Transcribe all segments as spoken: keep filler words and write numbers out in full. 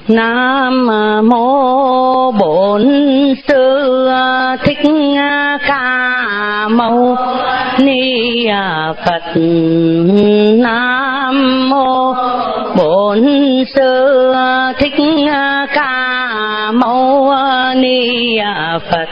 Nam mô Bổn Sư Thích Ca Mâu Ni Phật. Nam mô Bổn Sư Thích Ca Mâu Ni Phật.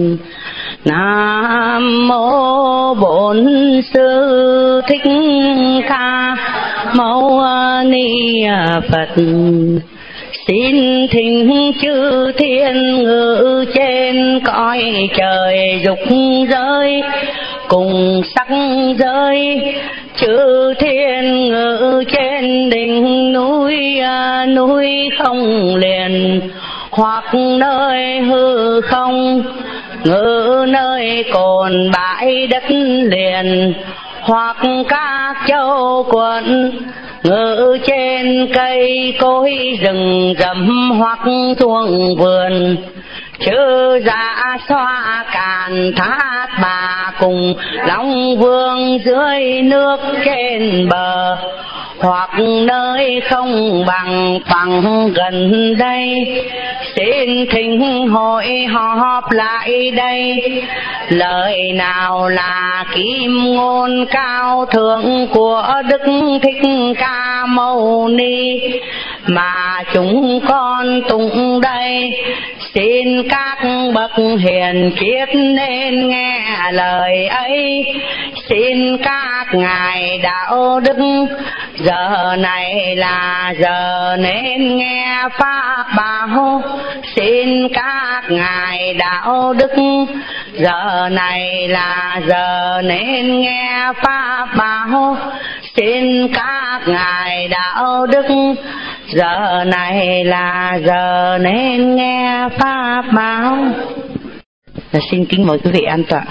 Nam mô Bổn Sư Thích Ca Mâu Ni Phật. Xin thỉnh chư thiên ngự trên cõi trời dục giới cùng sắc giới, chư thiên ngự trên đỉnh núi núi không liền, hoặc nơi hư không ngự nơi cồn bãi đất liền, hoặc các châu quận ngự trên cây cối rừng rậm, hoặc thuồng vườn chư dạ xoa càn thác bà cùng long vương dưới nước trên bờ, hoặc nơi không bằng phẳng gần đây. Xin thỉnh hội họp lại đây, lời nào là kim ngôn cao thượng của Đức Thích Ca Mâu Ni mà chúng con tụng đây. Xin các bậc hiền triết nên nghe lời ấy. Xin các ngài đạo đức giờ này là giờ nên nghe pháp bảo. Xin các ngài đạo đức giờ này là giờ nên nghe pháp bảo. Xin các ngài đạo đức giờ này là giờ nên nghe pháp bảo. Và xin kính mời quý vị an tọa.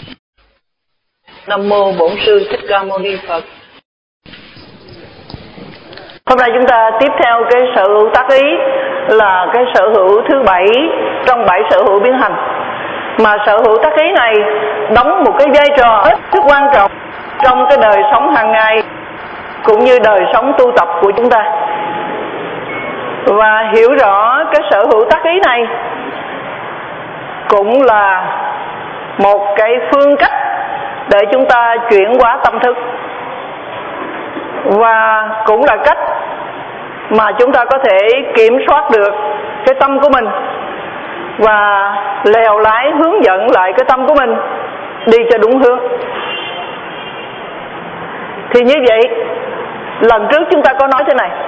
Nam mô Bổn Sư Thích Ca Mâu Ni Phật. Hôm nay chúng ta tiếp theo cái sở hữu tác ý, là cái sở hữu thứ bảy trong bảy sở hữu biến hành. Mà sở hữu tác ý này đóng một cái vai trò hết sức quan trọng trong cái đời sống hàng ngày cũng như đời sống tu tập của chúng ta. Và hiểu rõ cái sở hữu tác ý này cũng là một cái phương cách để chúng ta chuyển hóa tâm thức, và cũng là cách mà chúng ta có thể kiểm soát được cái tâm của mình và lèo lái hướng dẫn lại cái tâm của mình đi cho đúng hướng. Thì như vậy, lần trước chúng ta có nói thế này,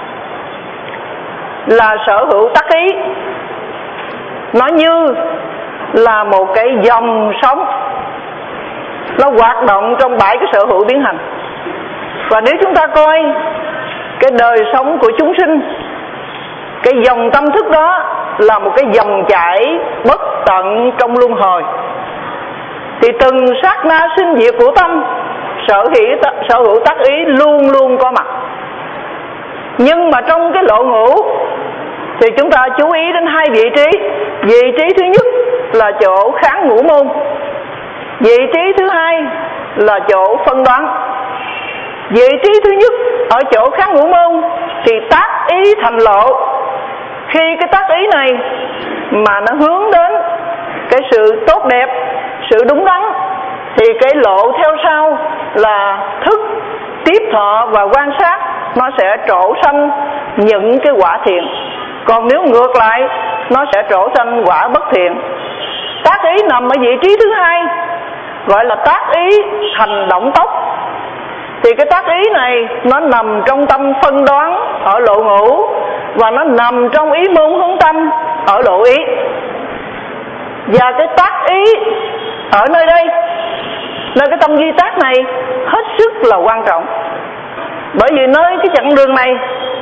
là sở hữu tác ý nó như là một cái dòng sóng, nó hoạt động trong bảy cái sở hữu biến hành. Và nếu chúng ta coi cái đời sống của chúng sinh, cái dòng tâm thức đó là một cái dòng chảy bất tận trong luân hồi, thì từng sát na sinh diệt của tâm, sở hữu sở hữu tác ý luôn luôn có mặt. Nhưng mà trong cái lộ ngũ thì chúng ta chú ý đến hai vị trí. Vị trí thứ nhất là chỗ kháng ngũ môn, vị trí thứ hai là chỗ phân đoán. Vị trí thứ nhất ở chỗ kháng ngũ môn thì tác ý thành lộ. Khi cái tác ý này mà nó hướng đến cái sự tốt đẹp, sự đúng đắn, thì cái lộ theo sau là thức, tiếp thọ và quan sát, nó sẽ trổ sanh những cái quả thiện. Còn nếu ngược lại, nó sẽ trổ sanh quả bất thiện. Tác ý nằm ở vị trí thứ hai, gọi là tác ý thành động tốc. Thì cái tác ý này nó nằm trong tâm phân đoán ở lộ ngũ, và nó nằm trong ý môn hướng tâm ở lộ ý. Và cái tác ý ở nơi đây, nơi cái tâm duy tác này hết sức là quan trọng. Bởi vì nơi cái chặng đường này,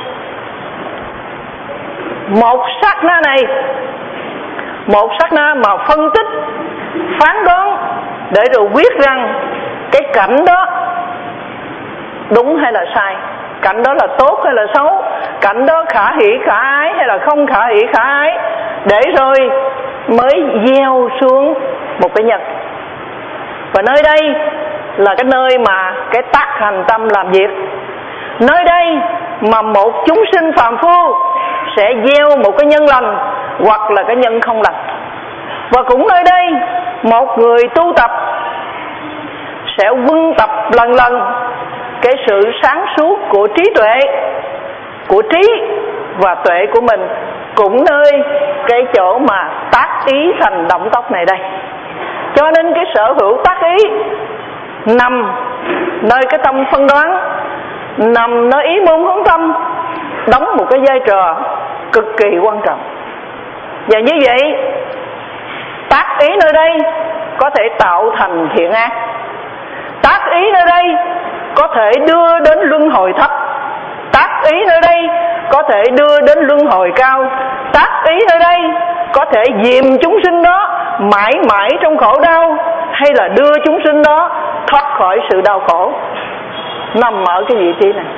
một sát na này, một sát na mà phân tích, phán đoán để rồi quyết rằng cái cảnh đó đúng hay là sai, cảnh đó là tốt hay là xấu, cảnh đó khả hỷ khả ái hay là không khả hỷ khả ái, để rồi mới gieo xuống một cái nhân. Và nơi đây là cái nơi mà cái tác hành tâm làm việc. Nơi đây mà một chúng sinh phàm phu sẽ gieo một cái nhân lành hoặc là cái nhân không lành. Và cũng nơi đây một người tu tập sẽ quân tập lần lần cái sự sáng suốt của trí tuệ, của trí và tuệ của mình, cũng nơi cái chỗ mà tác ý thành động tốc này đây. Cho nên cái sở hữu tác ý nằm nơi cái tâm phân đoán, nằm nơi ý môn hướng tâm, đóng một cái vai trò cực kỳ quan trọng. Và như vậy tác ý nơi đây có thể tạo thành thiện ác, tác ý nơi đây có thể đưa đến luân hồi thấp, tác ý nơi đây có thể đưa đến luân hồi cao, tác ý nơi đây có thể dìm chúng sinh đó mãi mãi trong khổ đau, hay là đưa chúng sinh đó thoát khỏi sự đau khổ, nằm ở cái vị trí này.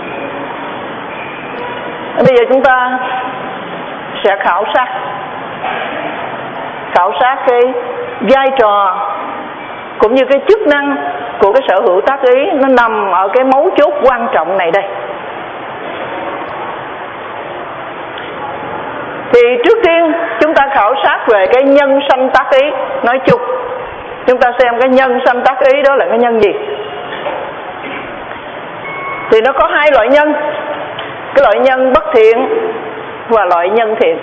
Bây giờ chúng ta sẽ khảo sát khảo sát cái vai trò cũng như cái chức năng của cái sở hữu tác ý. Nó nằm ở cái mấu chốt quan trọng này đây. Thì trước tiên chúng ta khảo sát về cái nhân sanh tác ý nói chung. Chúng ta xem cái nhân sanh tác ý đó là cái nhân gì. Thì nó có hai loại nhân, cái loại nhân bất thiện và loại nhân thiện.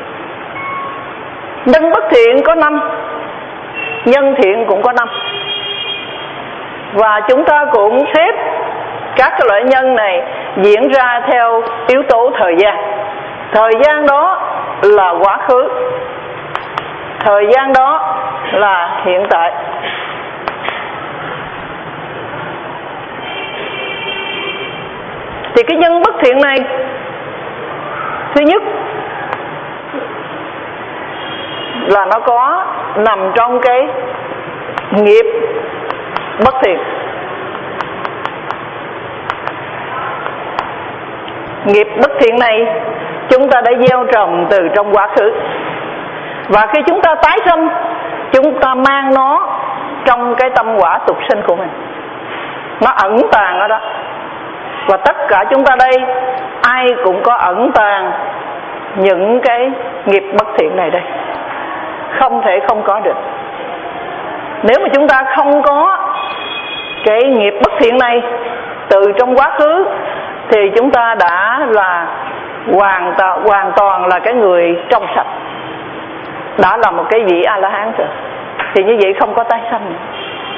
Nhân bất thiện có năm, nhân thiện cũng có năm. Và chúng ta cũng xếp các cái loại nhân này diễn ra theo yếu tố thời gian. Thời gian đó là quá khứ, thời gian đó là hiện tại. Thì cái nhân bất thiện này, thứ nhất là nó có nằm trong cái nghiệp bất thiện. Nghiệp bất thiện này chúng ta đã gieo trồng từ trong quá khứ, và khi chúng ta tái sinh, chúng ta mang nó trong cái tâm quả tục sinh của mình. Nó ẩn tàng ở đó. Và tất cả chúng ta đây ai cũng có ẩn tàng những cái nghiệp bất thiện này đây, không thể không có được. Nếu mà chúng ta không có cái nghiệp bất thiện này từ trong quá khứ thì chúng ta đã là hoàn toàn, hoàn toàn là cái người trong sạch, đã là một cái vị A-la-hán rồi. Thì như vậy không có tái sanh nữa.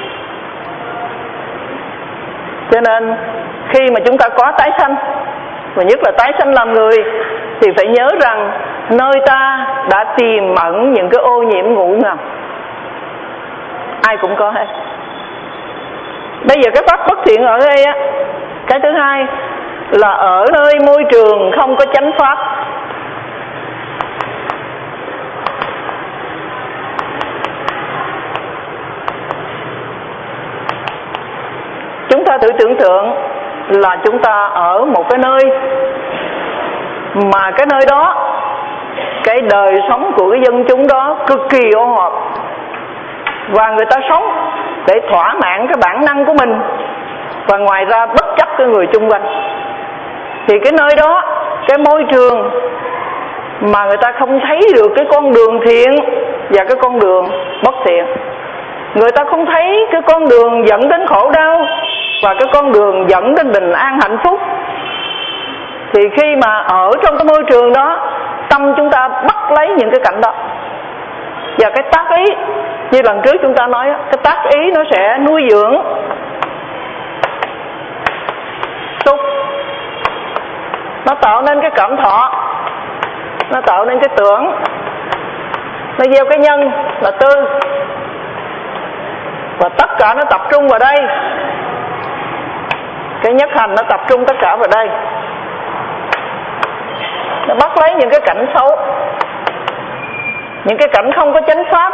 Cho nên khi mà chúng ta có tái sanh, và nhất là tái sanh làm người, thì phải nhớ rằng nơi ta đã tiềm ẩn những cái ô nhiễm ngủ ngầm. Ai cũng có hết. Bây giờ cái pháp bất thiện ở đây á, cái thứ hai là ở nơi môi trường không có chánh pháp. Chúng ta thử tưởng tượng là chúng ta ở một cái nơi mà cái nơi đó, cái đời sống của cái dân chúng đó cực kỳ ô hợp, và người ta sống để thỏa mãn cái bản năng của mình, và ngoài ra bất chấp cái người chung quanh. Thì cái nơi đó, cái môi trường mà người ta không thấy được cái con đường thiện và cái con đường bất thiện, người ta không thấy cái con đường dẫn đến khổ đau và cái con đường dẫn đến bình an hạnh phúc, thì khi mà ở trong cái môi trường đó, tâm chúng ta bắt lấy những cái cảnh đó. Và cái tác ý, như lần trước chúng ta nói, cái tác ý nó sẽ nuôi dưỡng xúc, nó tạo nên cái cảm thọ, nó tạo nên cái tưởng, nó gieo cái nhân là tư, và tất cả nó tập trung vào đây. Cái nhất hành nó tập trung tất cả vào đây, nó bắt lấy những cái cảnh xấu, những cái cảnh không có chánh pháp.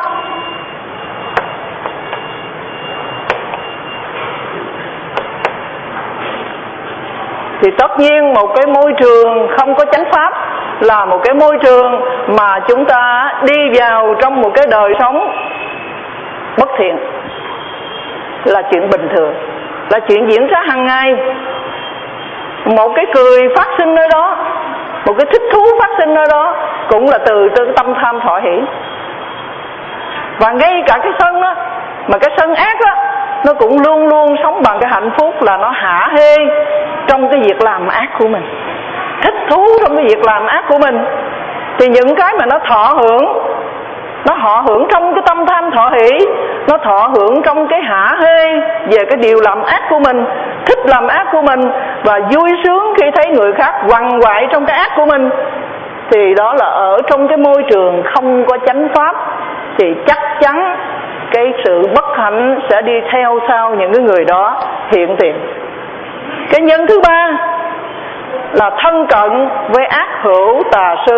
Thì tất nhiên một cái môi trường không có chánh pháp là một cái môi trường mà chúng ta đi vào trong một cái đời sống bất thiện, là chuyện bình thường, là chuyện diễn ra hàng ngày. Một cái cười phát sinh nơi đó, một cái thích thú phát sinh ở đó cũng là từ trên tâm tham thọ hỷ. Và ngay cả cái sân đó, mà cái sân ác đó, nó cũng luôn luôn sống bằng cái hạnh phúc là nó hả hê trong cái việc làm ác của mình, thích thú trong cái việc làm ác của mình. Thì những cái mà nó thọ hưởng, nó họ hưởng trong cái tâm tham thọ hỷ, nó thọ hưởng trong cái hả hê về cái điều làm ác của mình, thích làm ác của mình, và vui sướng khi thấy người khác quằn quại trong cái ác của mình, thì đó là ở trong cái môi trường không có chánh pháp, thì chắc chắn cái sự bất hạnh sẽ đi theo sau những cái người đó hiện tiền. Cái nhân thứ ba là thân cận với ác hữu tà sư.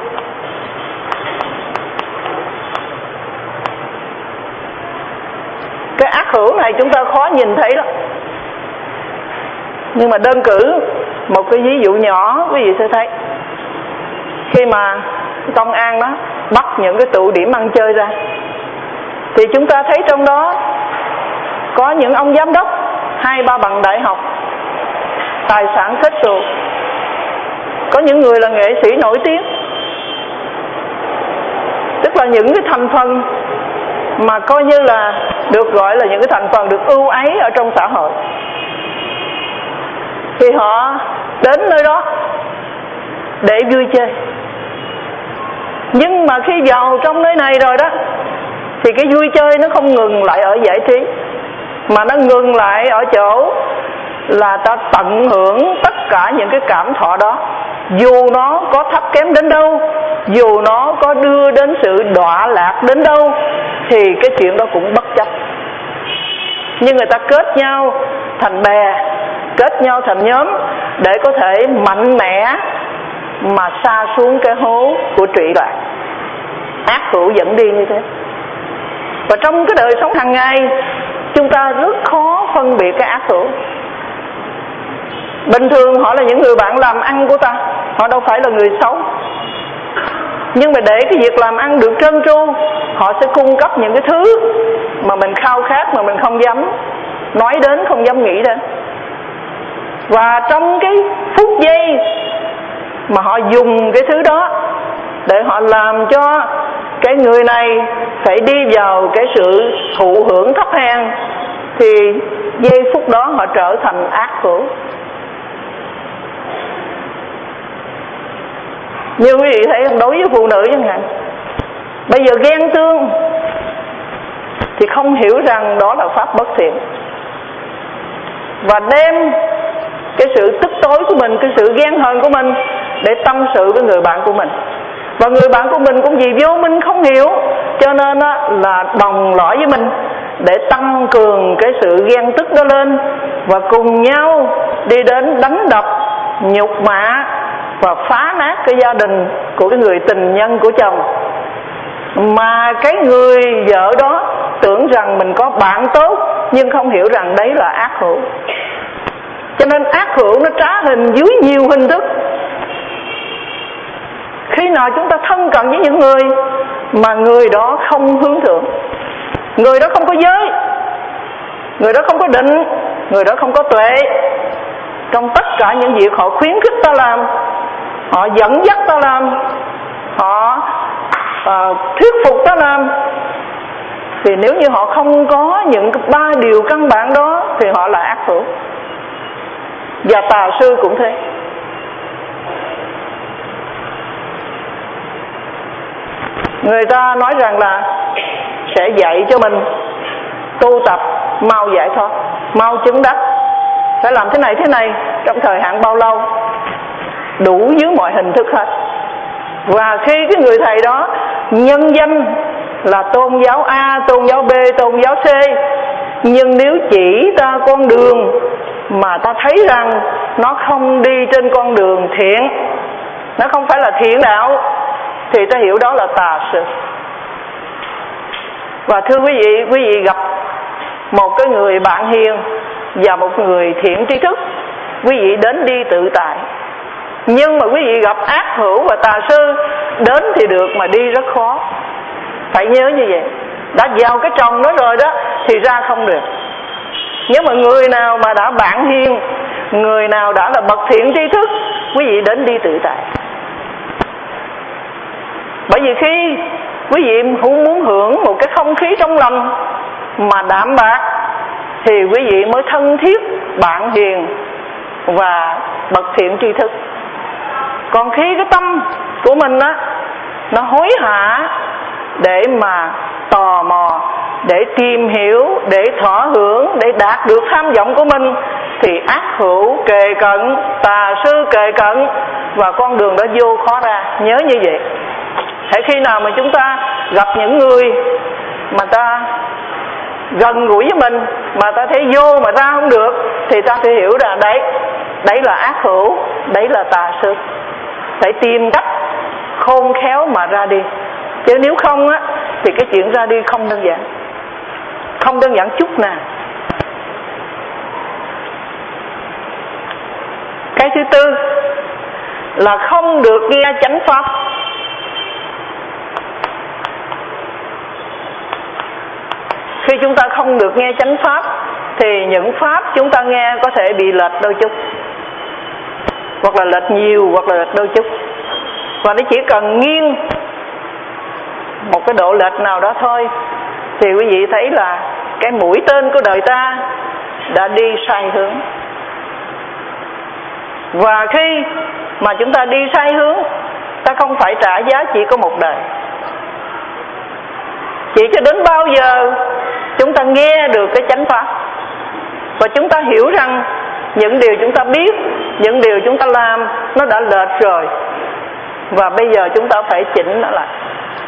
Cái ác hữu này chúng ta khó nhìn thấy lắm, nhưng mà đơn cử một cái ví dụ nhỏ quý vị sẽ thấy. Khi mà công an đó bắt những cái tụ điểm ăn chơi ra, thì chúng ta thấy trong đó có những ông giám đốc hai ba bằng đại học, tài sản kết xù, có những người là nghệ sĩ nổi tiếng, tức là những cái thành phần mà coi như là được gọi là những cái thành phần được ưu ái ở trong xã hội. Thì họ đến nơi đó để vui chơi, nhưng mà khi vào trong nơi này rồi đó, thì cái vui chơi nó không ngừng lại ở giải trí, mà nó ngừng lại ở chỗ là ta tận hưởng tất cả những cái cảm thọ đó, dù nó có thấp kém đến đâu, dù nó có đưa đến sự đọa lạc đến đâu, thì cái chuyện đó cũng bất chấp. Nhưng người ta kết nhau thành bè, kết nhau thành nhóm để có thể mạnh mẽ mà sa xuống cái hố của trụy lạc. Ác hữu dẫn đi như thế. Và trong cái đời sống hàng ngày, chúng ta rất khó phân biệt cái ác hữu. Bình thường họ là những người bạn làm ăn của ta, họ đâu phải là người xấu, nhưng mà để cái việc làm ăn được trơn tru, họ sẽ cung cấp những cái thứ mà mình khao khát, mà mình không dám nói đến, không dám nghĩ đến. Và trong cái phút giây mà họ dùng cái thứ đó để họ làm cho cái người này phải đi vào cái sự thụ hưởng thấp hèn, thì giây phút đó họ trở thành ác hữu. Như quý vị thấy đối với phụ nữ chẳng hạn, bây giờ ghen tương thì không hiểu rằng đó là pháp bất thiện, và đem cái sự tức tối của mình, cái sự ghen hờn của mình để tâm sự với người bạn của mình. Và người bạn của mình cũng vì vô minh không hiểu, cho nên là đồng lõi với mình để tăng cường cái sự ghen tức đó lên, và cùng nhau đi đến đánh đập, nhục mạ và phá nát cái gia đình của cái người tình nhân của chồng. Mà cái người vợ đó tưởng rằng mình có bạn tốt, nhưng không hiểu rằng đấy là ác hữu. Cho nên ác hữu nó trá hình dưới nhiều hình thức. Khi nào chúng ta thân cận với những người mà người đó không hướng thượng, người đó không có giới, người đó không có định, người đó không có tuệ, trong tất cả những việc họ khuyến khích ta làm, họ dẫn dắt ta làm, họ uh, thuyết phục ta làm, thì nếu như họ không có những ba điều căn bản đó thì họ là ác hữu. Và tà sư cũng thế. Người ta nói rằng là sẽ dạy cho mình tu tập mau giải thoát, mau chứng đắc, phải làm thế này thế này trong thời hạn bao lâu, đủ dưới mọi hình thức hết. Và khi cái người thầy đó nhân danh là tôn giáo A, tôn giáo B, tôn giáo C, nhưng nếu chỉ ta con đường mà ta thấy rằng nó không đi trên con đường thiện, nó không phải là thiện đạo, thì ta hiểu đó là tà sư. Và thưa quý vị, quý vị gặp một cái người bạn hiền và một người thiện tri thức, quý vị đến đi tự tại. Nhưng mà quý vị gặp ác hữu và tà sư, đến thì được mà đi rất khó. Phải nhớ như vậy. Đã vào cái trồng đó rồi đó thì ra không được. Nếu mà người nào mà đã bạn hiền, người nào đã là bậc thiện tri thức, quý vị đến đi tự tại. Bởi vì khi quý vị muốn hưởng một cái không khí trong lành mà đạm bạc thì quý vị mới thân thiết, bạn hiền và bậc thiện tri thức. Còn khi cái tâm của mình á, nó hối hả để mà tò mò, để tìm hiểu, để thọ hưởng, để đạt được tham vọng của mình, thì ác hữu kề cận, tà sư kề cận, và con đường đó vô khó ra. Nhớ như vậy. Hễ khi nào mà chúng ta gặp những người mà ta gần gũi với mình mà ta thấy vô mà ra không được, thì ta phải hiểu ra đấy, đấy là ác hữu, đấy là tà sư. Phải tìm cách khôn khéo mà ra đi. Chứ nếu không á, thì cái chuyện ra đi không đơn giản, không đơn giản chút nào. Cái thứ tư là không được nghe chánh pháp. Khi chúng ta không được nghe chánh pháp thì những pháp chúng ta nghe có thể bị lệch đôi chút, hoặc là lệch nhiều, hoặc là lệch đôi chút. Và nó chỉ cần nghiêng một cái độ lệch nào đó thôi thì quý vị thấy là cái mũi tên của đời ta đã đi sai hướng. Và khi mà chúng ta đi sai hướng, ta không phải trả giá chỉ có một đời. Chỉ cho đến bao giờ chúng ta nghe được cái chánh pháp và chúng ta hiểu rằng những điều chúng ta biết, những điều chúng ta làm nó đã lệch rồi, và bây giờ chúng ta phải chỉnh nó lại.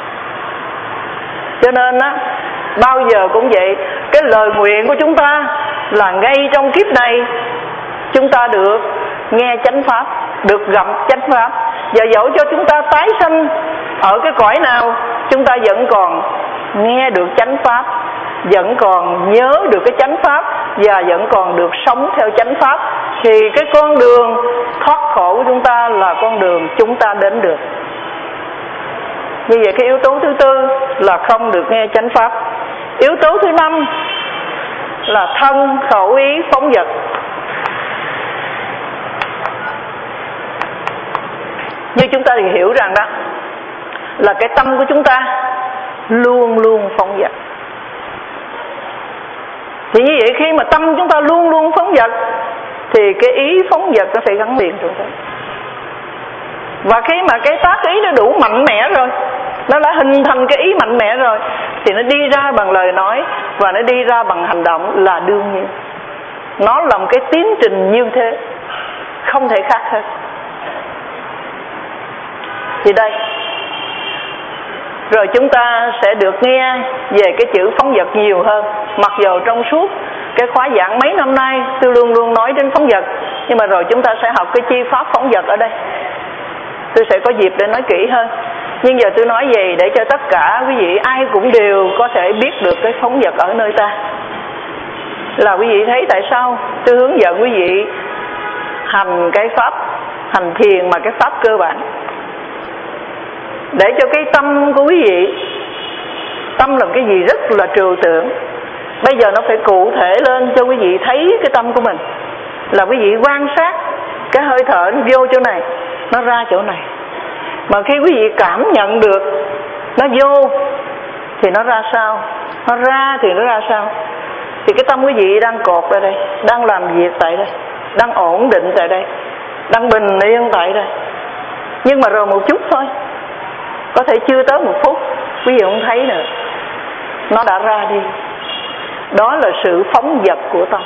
Cho nên á, bao giờ cũng vậy, cái lời nguyện của chúng ta là ngay trong kiếp này chúng ta được nghe chánh pháp, được gặp chánh pháp. Và dẫu cho chúng ta tái sanh ở cái cõi nào, chúng ta vẫn còn nghe được chánh pháp, vẫn còn nhớ được cái chánh pháp, và vẫn còn được sống theo chánh pháp. Thì cái con đường thoát khổ của chúng ta là con đường chúng ta đến được. Như vậy cái yếu tố thứ tư là không được nghe chánh pháp. Yếu tố thứ năm là thân khẩu ý phóng dật. Như chúng ta thì hiểu rằng đó là cái tâm của chúng ta luôn luôn phóng dật. Thì như vậy khi mà tâm chúng ta luôn luôn phóng dật thì cái ý phóng dật nó phải gắn liền trong đó. Và khi mà cái tác ý nó đủ mạnh mẽ rồi, nó đã hình thành cái ý mạnh mẽ rồi, thì nó đi ra bằng lời nói và nó đi ra bằng hành động là đương nhiên. Nó là một cái tiến trình như thế, không thể khác hơn. Thì đây, rồi chúng ta sẽ được nghe về cái chữ phóng dật nhiều hơn. Mặc dù trong suốt cái khóa giảng mấy năm nay tôi luôn luôn nói đến phóng dật, nhưng mà rồi chúng ta sẽ học cái chi pháp phóng dật ở đây. Tôi sẽ có dịp để nói kỹ hơn. Nhưng giờ tôi nói gì để cho tất cả quý vị ai cũng đều có thể biết được cái phóng dật ở nơi ta. Là quý vị thấy tại sao tôi hướng dẫn quý vị hành cái pháp, hành thiền mà cái pháp cơ bản, để cho cái tâm của quý vị, tâm là cái gì rất là trừu tượng. Bây giờ nó phải cụ thể lên cho quý vị thấy cái tâm của mình. Là quý vị quan sát cái hơi thở nó vô chỗ này, nó ra chỗ này. Mà khi quý vị cảm nhận được nó vô thì nó ra sao, nó ra thì nó ra sao, thì cái tâm quý vị đang cột ở đây, đang làm việc tại đây, đang ổn định tại đây, đang bình yên tại đây. Nhưng mà rồi một chút thôi, có thể chưa tới một phút, quý vị không thấy nữa, nó đã ra đi. Đó là sự phóng dật của tâm.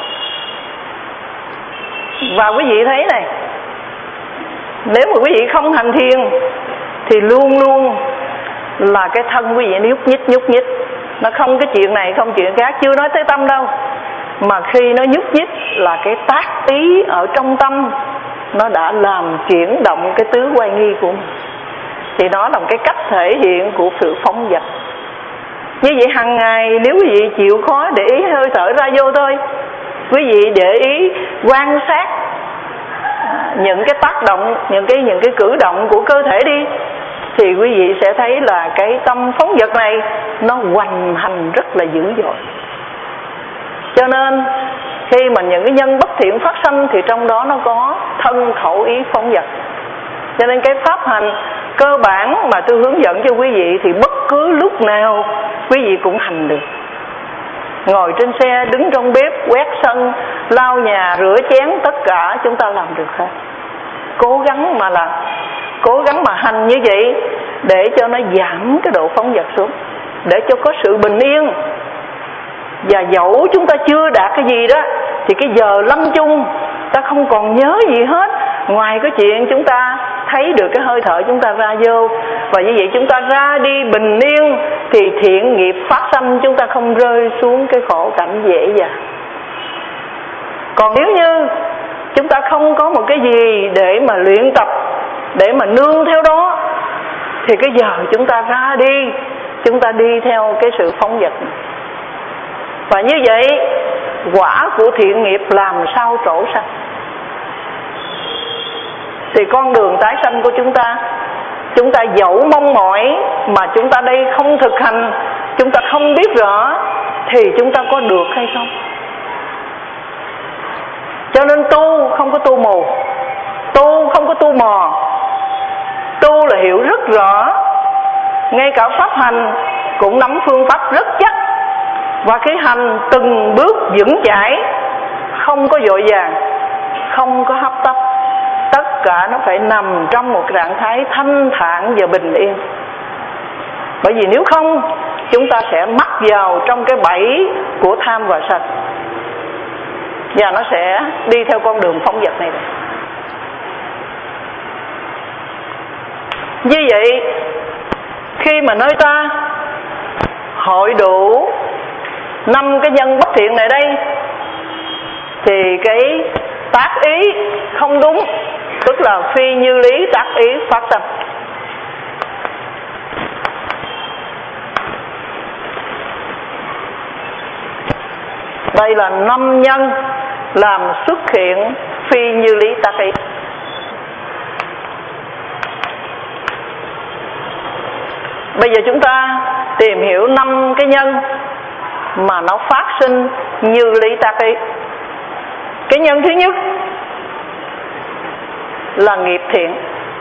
Và quý vị thấy này, nếu mà quý vị không hành thiền thì luôn luôn là cái thân quý vị nhúc nhích nhúc nhích. Nó không cái chuyện này không chuyện khác, chưa nói tới tâm đâu. Mà khi nó nhúc nhích là cái tác ý ở trong tâm nó đã làm chuyển động cái tứ quay nghi của mình. Thì đó là một cái cách thể hiện của sự phóng dật. Như vậy hàng ngày nếu quý vị chịu khó để ý hơi thở ra vô thôi, quý vị để ý quan sát những cái tác động, những cái những cái cử động của cơ thể đi, thì quý vị sẽ thấy là cái tâm phóng dật này nó hoành hành rất là dữ dội. Cho nên khi mà những cái nhân bất thiện phát sanh thì trong đó nó có thân khẩu ý phóng dật. Cho nên cái pháp hành cơ bản mà tôi hướng dẫn cho quý vị thì bất cứ lúc nào quý vị cũng hành được. Ngồi trên xe, đứng trong bếp, quét sân, lau nhà, rửa chén, tất cả chúng ta làm được hết. Cố gắng mà làm, cố gắng mà hành như vậy để cho nó giảm cái độ phóng dật xuống, để cho có sự bình yên. Và dẫu chúng ta chưa đạt cái gì đó thì cái giờ lâm chung ta không còn nhớ gì hết, ngoài cái chuyện chúng ta thấy được cái hơi thở chúng ta ra vô, và như vậy chúng ta ra đi bình yên thì thiện nghiệp phát sanh, chúng ta không rơi xuống cái khổ cảnh dễ dàng. Còn nếu như chúng ta không có một cái gì để mà luyện tập, để mà nương theo đó, thì cái giờ chúng ta ra đi, chúng ta đi theo cái sự phóng dật. Và như vậy quả của thiện nghiệp làm sao trổ sanh. Thì con đường tái sanh của chúng ta, chúng ta dẫu mong mỏi mà chúng ta đây không thực hành, chúng ta không biết rõ, thì chúng ta có được hay không? Cho nên tu không có tu mù, tu không có tu mò, tu là hiểu rất rõ. Ngay cả pháp hành cũng nắm phương pháp rất chắc, và cái hành từng bước vững chãi, không có vội vàng, không có hấp tấp. Tất cả nó phải nằm trong một trạng thái thanh thản và bình yên. Bởi vì nếu không, chúng ta sẽ mắc vào trong cái bẫy của tham và sân, và nó sẽ đi theo con đường phóng dật này. Như vậy, khi mà nơi ta hội đủ năm cái nhân bất thiện này đây, thì cái tác ý không đúng, tức là phi như lý tác ý phát sanh. Đây là năm nhân làm xuất hiện phi như lý tác ý. Bây giờ chúng ta tìm hiểu năm cái nhân mà nó phát sinh như lý tác ý. Cái nhân thứ nhất là nghiệp thiện.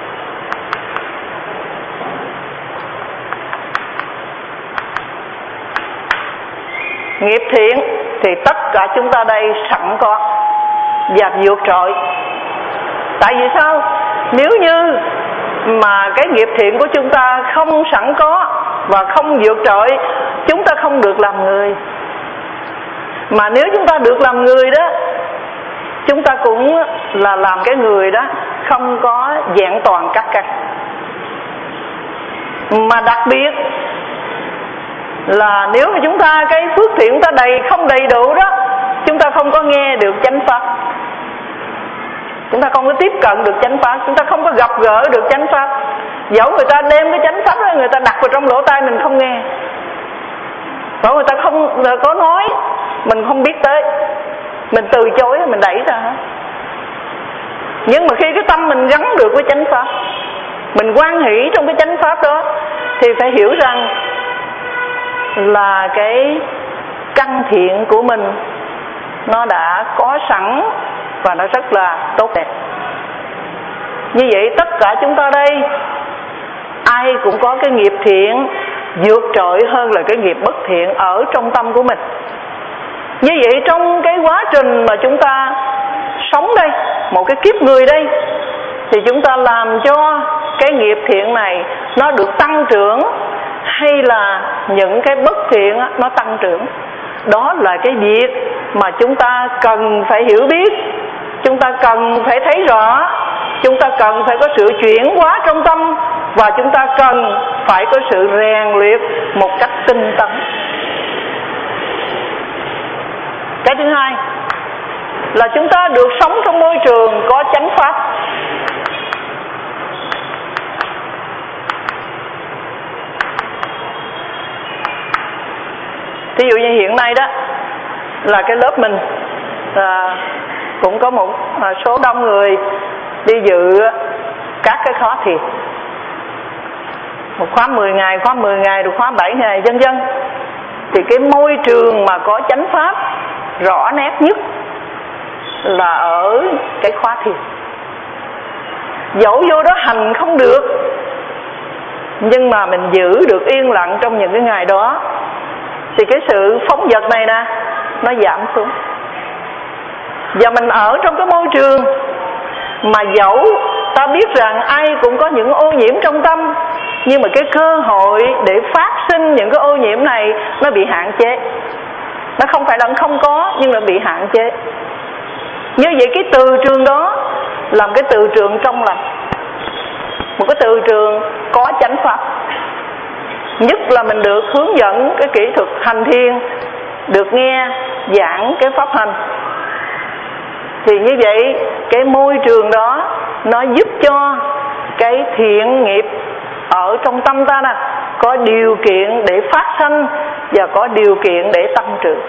Nghiệp thiện thì tất cả chúng ta đây sẵn có và vượt trội. Tại vì sao? Nếu như mà cái nghiệp thiện của chúng ta không sẵn có và không vượt trội, chúng ta không được làm người. Mà nếu chúng ta được làm người đó, chúng ta cũng là làm cái người đó không có vẹn toàn các căn. Mà đặc biệt là nếu mà chúng ta cái phước thiện ta đầy không đầy đủ đó, chúng ta không có nghe được chánh pháp, chúng ta không có tiếp cận được chánh pháp, chúng ta không có gặp gỡ được chánh pháp. Dẫu người ta đem cái chánh pháp đó, người ta đặt vào trong lỗ tai mình không nghe, dẫu người ta không có nói, mình không biết tới, mình từ chối, mình đẩy ra hết. Nhưng mà khi cái tâm mình gắn được với chánh pháp, mình hoan hỷ trong cái chánh pháp đó, thì phải hiểu rằng là cái căn thiện của mình nó đã có sẵn và nó rất là tốt đẹp. Như vậy tất cả chúng ta đây, ai cũng có cái nghiệp thiện vượt trội hơn là cái nghiệp bất thiện ở trong tâm của mình. Như vậy trong cái quá trình mà chúng ta sống đây, một cái kiếp người đây, thì chúng ta làm cho cái nghiệp thiện này nó được tăng trưởng, hay là những cái bất thiện nó tăng trưởng. Đó là cái việc mà chúng ta cần phải hiểu biết, chúng ta cần phải thấy rõ, chúng ta cần phải có sự chuyển hóa trong tâm, và chúng ta cần phải có sự rèn luyện một cách tinh tấn. Cái thứ hai là chúng ta được sống trong môi trường có chánh pháp. Ví dụ như hiện nay đó là cái lớp mình à, cũng có một à, số đông người đi dự các cái khóa thiền, một khóa mười ngày, khóa mười ngày, được khóa bảy ngày, vân vân. Thì cái môi trường mà có chánh pháp rõ nét nhất là ở cái khóa thiền. Dẫu vô đó hành không được, Nhưng mà mình giữ được yên lặng trong những cái ngày đó thì cái sự phóng dật này nè nó giảm xuống. Và mình ở trong cái môi trường mà dẫu ta biết rằng ai cũng có những ô nhiễm trong tâm, nhưng mà cái cơ hội để phát sinh những cái ô nhiễm này nó bị hạn chế. Nó không phải là không có, nhưng nó bị hạn chế. Như vậy cái từ trường đó làm cái từ trường trong lành, một cái từ trường có chánh pháp. Nhất là mình được hướng dẫn cái kỹ thuật hành thiền, được nghe giảng cái pháp hành, thì như vậy cái môi trường đó nó giúp cho cái thiện nghiệp ở trong tâm ta nè có điều kiện để phát sinh và có điều kiện để tăng trưởng.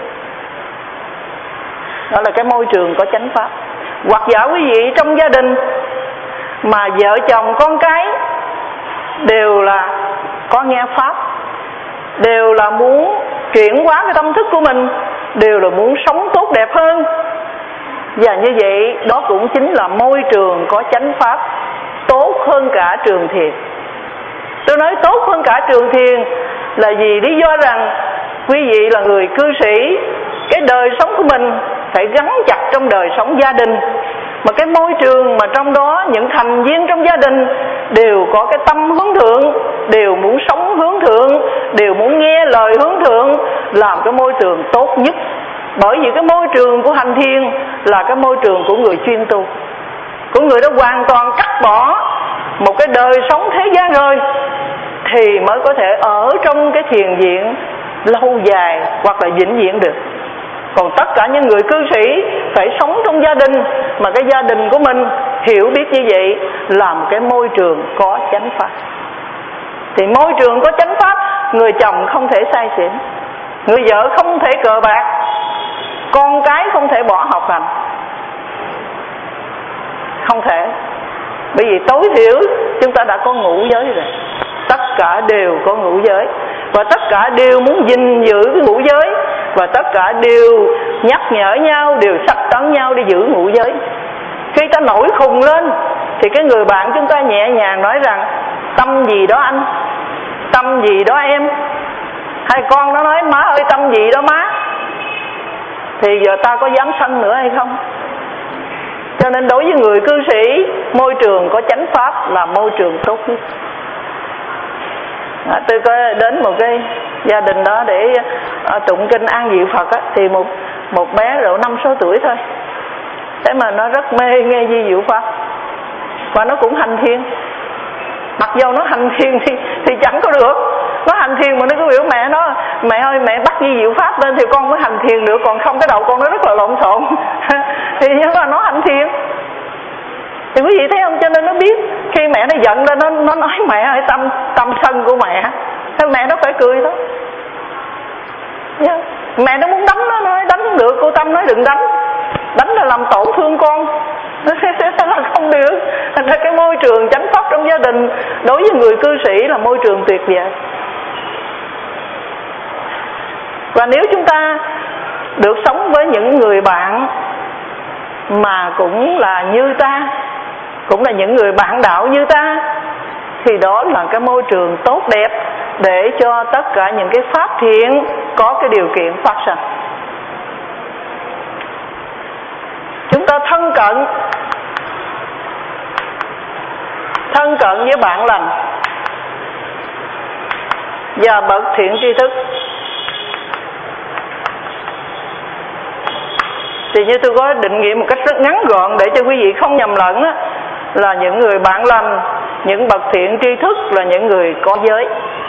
Đó là cái môi trường có chánh pháp. Hoặc giả quý vị trong gia đình mà vợ chồng con cái đều là có nghe pháp, đều là muốn chuyển hóa cái tâm thức của mình, đều là muốn sống tốt đẹp hơn, và như vậy đó cũng chính là môi trường có chánh pháp, tốt hơn cả trường thiền. Tôi nói tốt hơn cả trường thiền là vì lý do rằng quý vị là người cư sĩ, cái đời sống của mình phải gắn chặt trong đời sống gia đình, mà cái môi trường mà trong đó những thành viên trong gia đình đều có cái tâm hướng thượng, đều muốn sống hướng thượng, đều muốn nghe lời hướng thượng, làm cái môi trường tốt nhất. Bởi vì cái môi trường của hành thiền là cái môi trường của người chuyên tu, của người đã hoàn toàn cắt bỏ một cái đời sống thế gian rồi, thì mới có thể ở trong cái thiền viện lâu dài hoặc là vĩnh viễn được. Còn tất cả những người cư sĩ phải sống trong gia đình, mà cái gia đình của mình hiểu biết như vậy là một cái môi trường có chánh pháp. Thì môi trường có chánh pháp, người chồng không thể say xỉn, người vợ không thể cờ bạc, con cái không thể bỏ học hành, không thể. Bởi vì tối thiểu chúng ta đã có ngũ giới rồi, tất cả đều có ngũ giới, và tất cả đều muốn gìn giữ cái ngũ giới, và tất cả đều nhắc nhở nhau, đều sắp tấn nhau để giữ ngũ giới. Khi ta nổi khùng lên thì cái người bạn chúng ta nhẹ nhàng nói rằng tâm gì đó anh, tâm gì đó em, hay con nó nói má ơi tâm gì đó má, thì giờ ta có dám sân nữa hay không? Cho nên đối với người cư sĩ, môi trường có chánh pháp là môi trường tốt nhất. À, tôi có đến một cái gia đình đó để à, tụng kinh an diệu Phật á, thì một một bé độ năm sáu tuổi thôi, thế mà nó rất mê nghe di diệu Pháp, và nó cũng hành thiền. Mặc dù nó hành thiền thì thì chẳng có được, nó hành thiền mà nó cứ biểu mẹ nó mẹ ơi mẹ bắt di diệu Pháp lên thì con mới hành thiền được, còn không cái đầu con nó rất là lộn xộn. Thì nhưng mà nó hành thiền thì quý vị thấy không? Cho nên nó biết khi mẹ nó giận lên, nó nó nói mẹ ơi tâm tâm sân của mẹ, thế mẹ nó phải cười thôi. Yeah. Mẹ nó muốn đánh nó nói đánh không được, cô Tâm nói đừng đánh, đánh là làm tổn thương con. Thế là không được. Thành ra cái môi trường chánh pháp trong gia đình đối với người cư sĩ là môi trường tuyệt vời. Và nếu chúng ta được sống với những người bạn mà cũng là như ta, cũng là những người bạn đạo như ta, thì đó là cái môi trường tốt đẹp để cho tất cả những cái pháp thiện có cái điều kiện phát sinh. Chúng ta thân cận thân cận với bạn lành và bậc thiện tri thức. Thì như tôi có định nghĩa một cách rất ngắn gọn để cho quý vị không nhầm lẫn á, là những người bạn lành, những bậc thiện tri thức là những người có giới.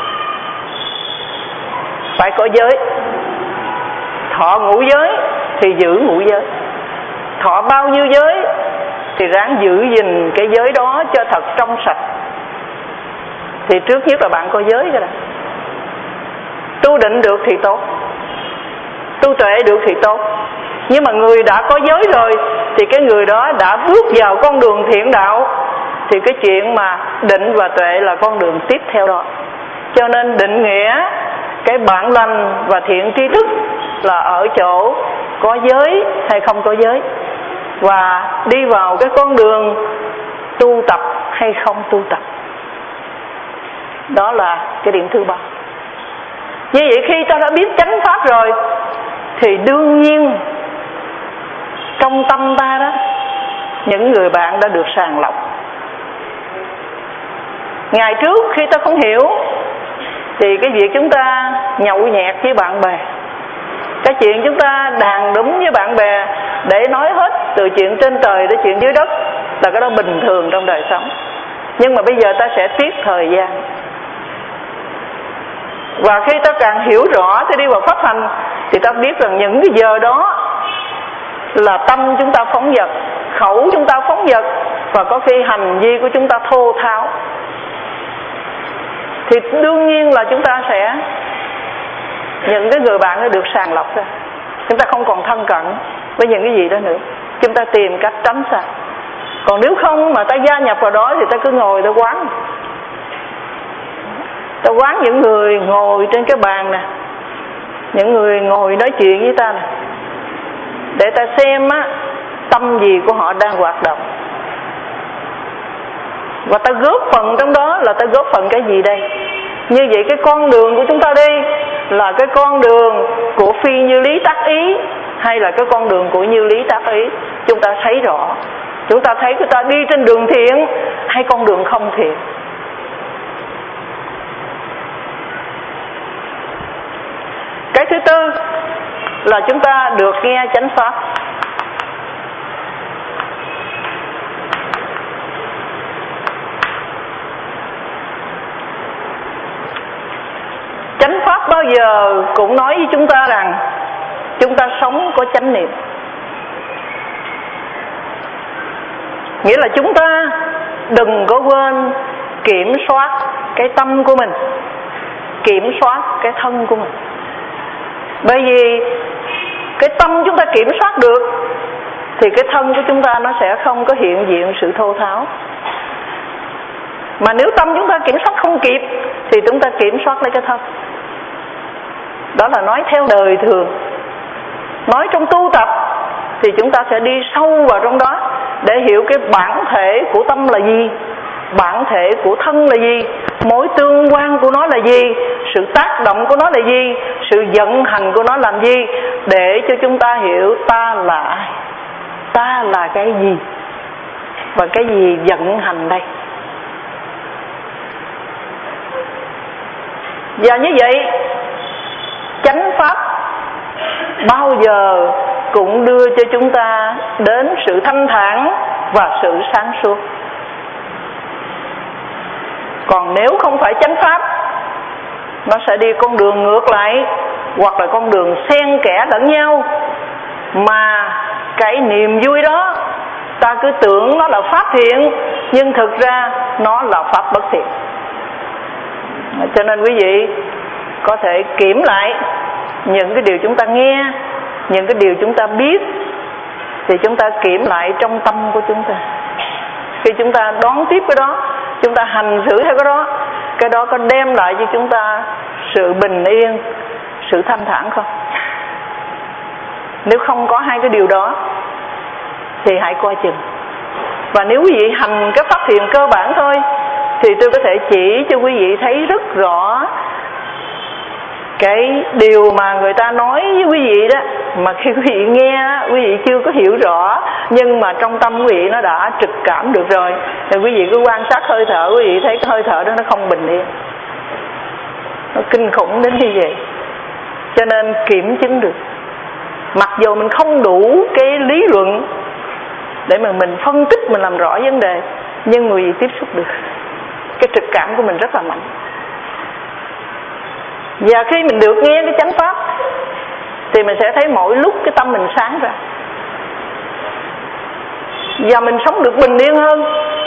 Phải có giới. Thọ ngũ giới thì giữ ngũ giới. Thọ bao nhiêu giới thì ráng giữ gìn cái giới đó cho thật trong sạch. Thì trước nhất là bạn có giới cái đó. Tu định được thì tốt, tu tuệ được thì tốt. Nhưng mà người đã có giới rồi thì cái người đó đã bước vào con đường thiện đạo, thì cái chuyện mà định và tuệ là con đường tiếp theo đó. Cho nên định nghĩa cái bạn lành và thiện tri thức là ở chỗ có giới hay không có giới, và đi vào cái con đường tu tập hay không tu tập. Đó là cái điểm thứ ba. Như vậy khi ta đã biết chánh pháp rồi thì đương nhiên trong tâm ta đó, những người bạn đã được sàng lọc. Ngày trước khi ta không hiểu thì cái việc chúng ta nhậu nhẹt với bạn bè, cái chuyện chúng ta đàn đúm với bạn bè để nói hết từ chuyện trên trời đến chuyện dưới đất là cái đó bình thường trong đời sống. Nhưng mà bây giờ ta sẽ tiếc thời gian. Và khi ta càng hiểu rõ thì đi vào pháp hành thì ta biết rằng những cái giờ đó là tâm chúng ta phóng dật, khẩu chúng ta phóng dật, và có khi hành vi của chúng ta thô tháo. Thì đương nhiên là chúng ta sẽ, những cái người bạn đã được sàng lọc ra, chúng ta không còn thân cận với những cái gì đó nữa, chúng ta tìm cách tránh xa. Còn nếu không mà ta gia nhập vào đó thì ta cứ ngồi ta quán, ta quán những người ngồi trên cái bàn nè, những người ngồi nói chuyện với ta nè, để ta xem á tâm gì của họ đang hoạt động, và ta góp phần trong đó là ta góp phần cái gì đây. Như vậy cái con đường của chúng ta đi là cái con đường của phi như lý tác ý hay là cái con đường của như lý tác ý, chúng ta thấy rõ. Chúng ta thấy người ta đi trên đường thiện hay con đường không thiện. Cái thứ tư là chúng ta được nghe chánh pháp. Chánh pháp bao giờ cũng nói với chúng ta rằng chúng ta sống có chánh niệm. Nghĩa là chúng ta đừng có quên kiểm soát cái tâm của mình, kiểm soát cái thân của mình. Bởi vì cái tâm chúng ta kiểm soát được thì cái thân của chúng ta nó sẽ không có hiện diện sự thô tháo. Mà nếu tâm chúng ta kiểm soát không kịp thì chúng ta kiểm soát lấy cái thân. Đó là nói theo đời thường. Nói trong tu tập thì chúng ta sẽ đi sâu vào trong đó để hiểu cái bản thể của tâm là gì, bản thể của thân là gì, mối tương quan của nó là gì, sự tác động của nó là gì, sự vận hành của nó làm gì, để cho chúng ta hiểu ta là ai, ta là cái gì và cái gì vận hành đây. Và như vậy chánh pháp bao giờ cũng đưa cho chúng ta đến sự thanh thản và sự sáng suốt. Còn nếu không phải chánh pháp, nó sẽ đi con đường ngược lại, hoặc là con đường xen kẽ lẫn nhau, mà cái niềm vui đó ta cứ tưởng nó là pháp thiện, nhưng thực ra nó là pháp bất thiện. Cho nên quý vị có thể kiểm lại những cái điều chúng ta nghe, những cái điều chúng ta biết, thì chúng ta kiểm lại trong tâm của chúng ta. Khi chúng ta đón tiếp cái đó, chúng ta hành xử theo cái đó, cái đó có đem lại cho chúng ta sự bình yên, sự thanh thản không? Nếu không có hai cái điều đó thì hãy coi chừng. Và nếu quý vị hành cái pháp thiện cơ bản thôi thì tôi có thể chỉ cho quý vị thấy rất rõ cái điều mà người ta nói với quý vị đó, mà khi quý vị nghe quý vị chưa có hiểu rõ, nhưng mà trong tâm quý vị nó đã trực cảm được rồi. Thì quý vị cứ quan sát hơi thở, quý vị thấy cái hơi thở đó nó không bình yên, nó kinh khủng đến như vậy. Cho nên kiểm chứng được, mặc dù mình không đủ cái lý luận để mà mình phân tích, mình làm rõ vấn đề, nhưng người gì tiếp xúc được, cái trực cảm của mình rất là mạnh. Và khi mình được nghe cái chánh pháp thì mình sẽ thấy mỗi lúc cái tâm mình sáng ra, và mình sống được bình yên hơn.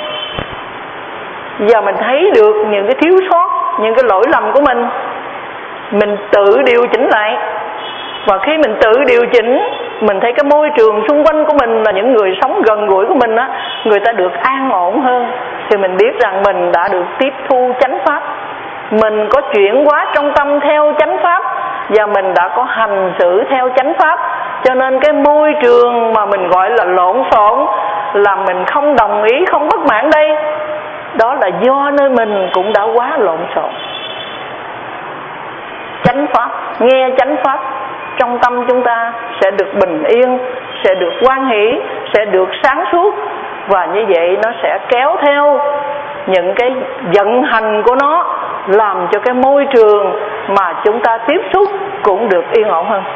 Và mình thấy được những cái thiếu sót, những cái lỗi lầm của mình, mình tự điều chỉnh lại. Và khi mình tự điều chỉnh, mình thấy cái môi trường xung quanh của mình là những người sống gần gũi của mình á, người ta được an ổn hơn, thì mình biết rằng mình đã được tiếp thu chánh pháp, mình có chuyển hóa trong tâm theo chánh pháp, và mình đã có hành xử theo chánh pháp. Cho nên cái môi trường mà mình gọi là lộn xộn, là mình không đồng ý, không bất mãn đây, đó là do nơi mình cũng đã quá lộn xộn. Chánh pháp, nghe chánh pháp, trong tâm chúng ta sẽ được bình yên, sẽ được hoan hỷ, sẽ được sáng suốt. Và như vậy nó sẽ kéo theo những cái vận hành của nó, làm cho cái môi trường mà chúng ta tiếp xúc cũng được yên ổn hơn.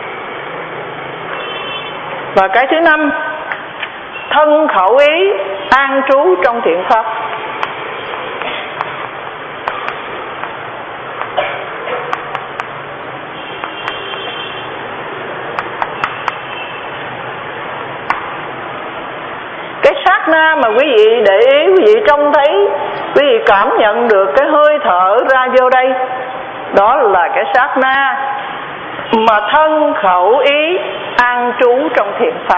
Và cái thứ năm, thân khẩu ý an trú trong thiện pháp. Cái sát na mà quý vị để ý, quý vị trông thấy, quý vị cảm nhận được cái hơi thở ra vô đây, đó là cái sát na mà thân khẩu ý an trú trong thiện pháp.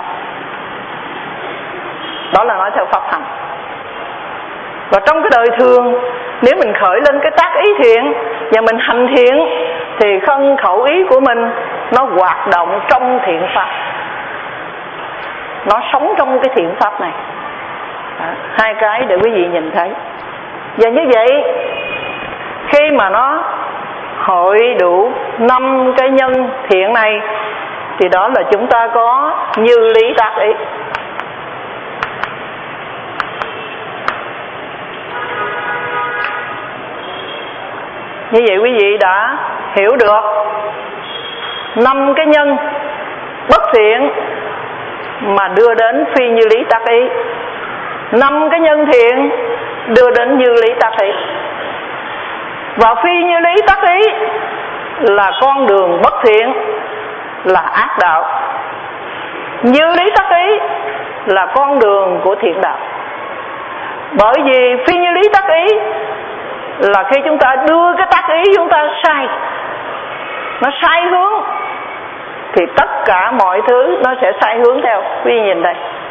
Đó là nói theo pháp hành. Và trong cái đời thường, nếu mình khởi lên cái tác ý thiện và mình hành thiện, thì thân khẩu ý của mình nó hoạt động trong thiện pháp, nó sống trong cái thiện pháp này. À, hai cái để quý vị nhìn thấy. Và như vậy, khi mà nó hội đủ năm cái nhân thiện này, thì đó là chúng ta có như lý tác ý. Như vậy quý vị đã hiểu được năm cái nhân bất thiện mà đưa đến phi như lý tác ý, năm cái nhân thiện đưa đến như lý tác ý. Và phi như lý tác ý là con đường bất thiện, là ác đạo. Như lý tác ý là con đường của thiện đạo. Bởi vì phi như lý tác ý là khi chúng ta đưa cái tác ý chúng ta sai, nó sai hướng, thì tất cả mọi thứ nó sẽ sai hướng theo. Quý vị nhìn đây,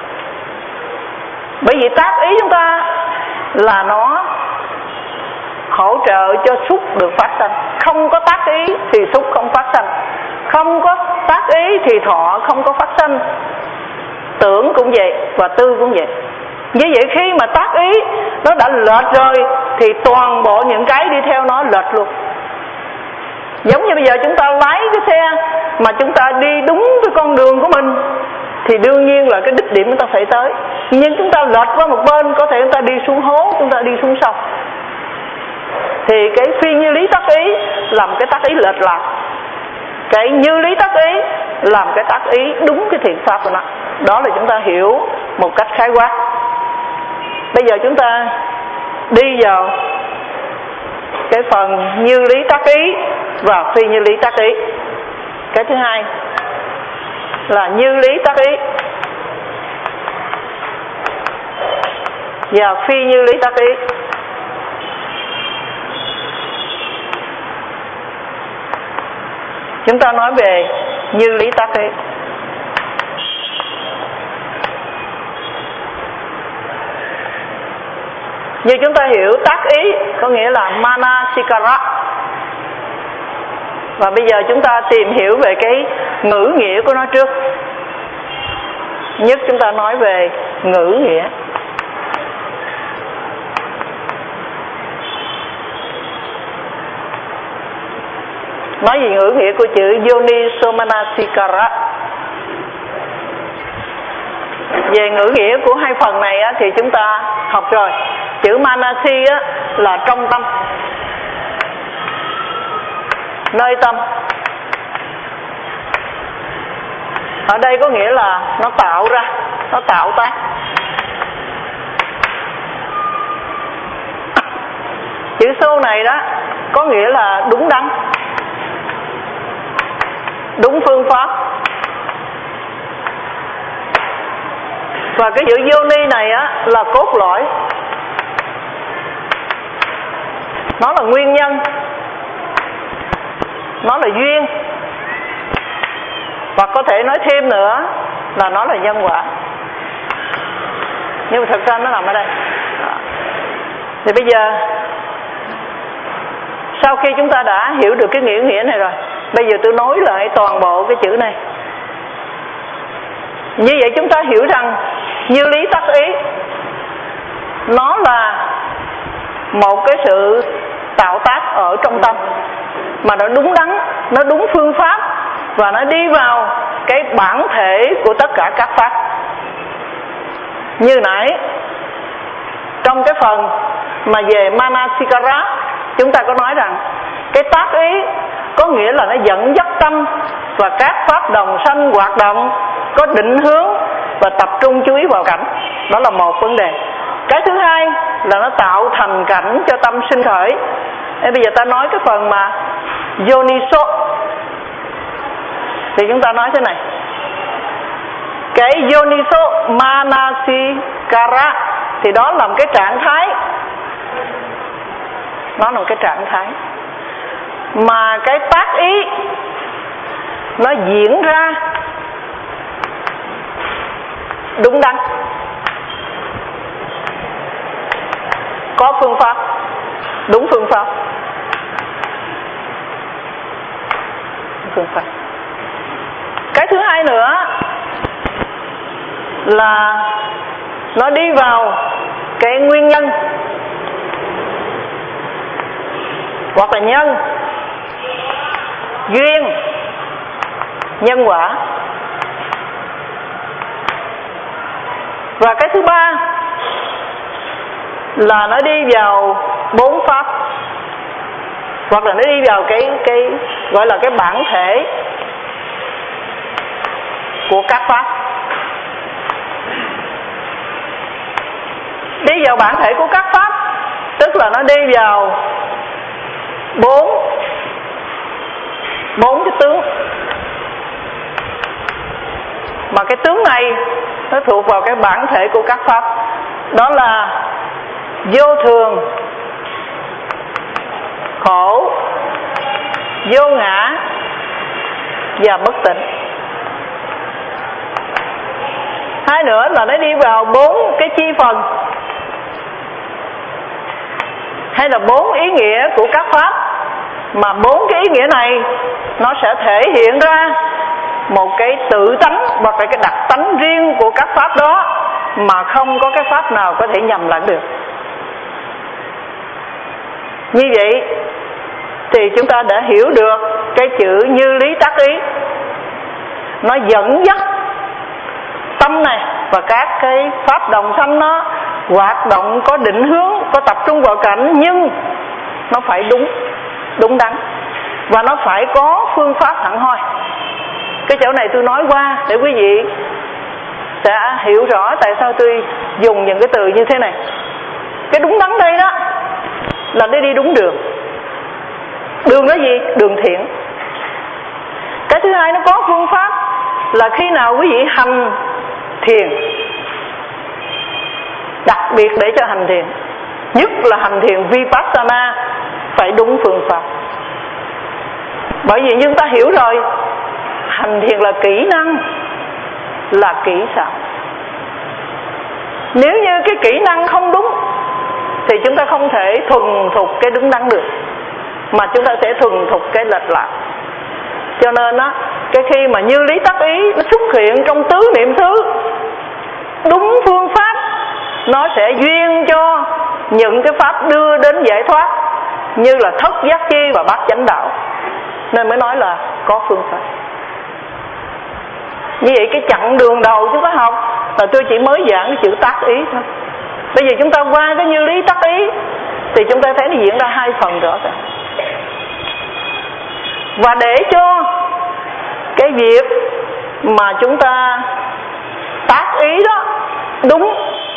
bởi vì tác ý chúng ta là nó hỗ trợ cho xúc được phát sanh. Không có tác ý thì xúc không phát sanh, không có tác ý thì thọ không có phát sanh, tưởng cũng vậy và tư cũng vậy. Như vậy khi mà tác ý nó đã lệch rồi thì toàn bộ những cái đi theo nó lệch luôn. Giống như bây giờ chúng ta lái cái xe mà chúng ta đi đúng cái con đường của mình thì đương nhiên là cái đích điểm chúng ta phải tới. Nhưng chúng ta lệch qua một bên, có thể chúng ta đi xuống hố, chúng ta đi xuống sông. Thì cái phi như lý tác ý làm cái tác ý lệch lạc, cái như lý tác ý làm cái tác ý đúng cái thiện pháp của nó. Đó là chúng ta hiểu một cách khái quát. Bây giờ chúng ta đi vào cái phần như lý tác ý và phi như lý tác ý. Cái thứ hai là như lý tác ý và phi như lý tác ý. Chúng ta nói về như lý tác ý. Như chúng ta hiểu tác ý có nghĩa là manasikara. Và bây giờ chúng ta tìm hiểu về cái ngữ nghĩa của nó trước. Nhất chúng ta nói về ngữ nghĩa. Nói gì ngữ nghĩa của chữ Yoni Somanasikara. Về ngữ nghĩa của hai phần này á, thì chúng ta học rồi. Chữ Manasi á, là trong tâm, nơi tâm. Ở đây có nghĩa là nó tạo ra, nó tạo tác. Chữ số này đó có nghĩa là đúng đắn, đúng phương pháp. Và cái chữ Yoni này á là cốt lõi, nó là nguyên nhân, nó là duyên, và có thể nói thêm nữa là nó là nhân quả. Nhưng mà thật ra nó nằm ở đây. Thì bây giờ sau khi chúng ta đã hiểu được cái nghĩa nghĩa này rồi, bây giờ tôi nói lại toàn bộ cái chữ này. Như vậy chúng ta hiểu rằng như lý tác ý nó là một cái sự tạo tác ở trong tâm mà nó đúng đắn, nó đúng phương pháp và nó đi vào cái bản thể của tất cả các pháp. Như nãy trong cái phần mà về Manasikara, chúng ta có nói rằng cái tác ý có nghĩa là nó dẫn dắt tâm và các pháp đồng sanh hoạt động có định hướng và tập trung chú ý vào cảnh. Đó là một vấn đề. Cái thứ hai là nó tạo thành cảnh cho tâm sinh khởi. Thế bây giờ ta nói cái phần mà Yoniso thì chúng ta nói thế này. Cái Yoniso Manasikara thì đó là một cái trạng thái, nó là một cái trạng thái mà cái tác ý nó diễn ra đúng đắn, có phương pháp, đúng phương pháp, phương pháp. Cái thứ hai nữa là nó đi vào cái nguyên nhân hoặc là nhân, duyên, nhân quả. Và cái thứ ba là nó đi vào bốn pháp, hoặc là nó đi vào cái cái gọi là cái bản thể của các pháp. Đi vào bản thể của các pháp tức là nó đi vào bốn bốn cái tướng, mà cái tướng này nó thuộc vào cái bản thể của các pháp. Đó là vô thường, khổ, vô ngã và bất tịnh. Hai nữa là nó đi vào bốn cái chi phần hay là bốn ý nghĩa của các pháp, mà bốn cái ý nghĩa này nó sẽ thể hiện ra một cái tự tánh hoặc là cái đặc tánh riêng của các pháp đó mà không có cái pháp nào có thể nhầm lẫn được. Như vậy thì chúng ta đã hiểu được cái chữ như lý tác ý, nó dẫn dắt tâm này và các cái pháp đồng sanh nó hoạt động có định hướng, có tập trung vào cảnh, nhưng nó phải đúng, đúng đắn và nó phải có phương pháp hẳn hoi. Cái chỗ này tôi nói qua để quý vị sẽ hiểu rõ tại sao tôi dùng những cái từ như thế này. Cái đúng đắn đây đó là nó đi đúng đường. Đường đó gì? Đường thiện. Cái thứ hai nó có phương pháp là khi nào quý vị hành thiền, đặc biệt để cho hành thiền, nhất là hành thiền Vipassana, phải đúng phương pháp. Bởi vì chúng ta hiểu rồi, hành thiền là kỹ năng, là kỹ xảo. Nếu như cái kỹ năng không đúng thì chúng ta không thể thuần thục cái đúng đắn được, mà chúng ta sẽ thuần thục cái lệch lạc. Cho nên á, cái khi mà như lý tác ý nó xuất hiện trong tứ niệm xứ đúng phương pháp, nó sẽ duyên cho những cái pháp đưa đến giải thoát, như là thất giác chi và bát chánh đạo. Nên mới nói là có phương pháp. Như vậy cái chặng đường đầu chúng ta học là tôi chỉ mới giảng cái chữ tác ý thôi. Bây giờ chúng ta qua cái như lý tác ý thì chúng ta thấy nó diễn ra hai phần rõ ràng. Và để cho cái việc mà chúng ta tác ý đó đúng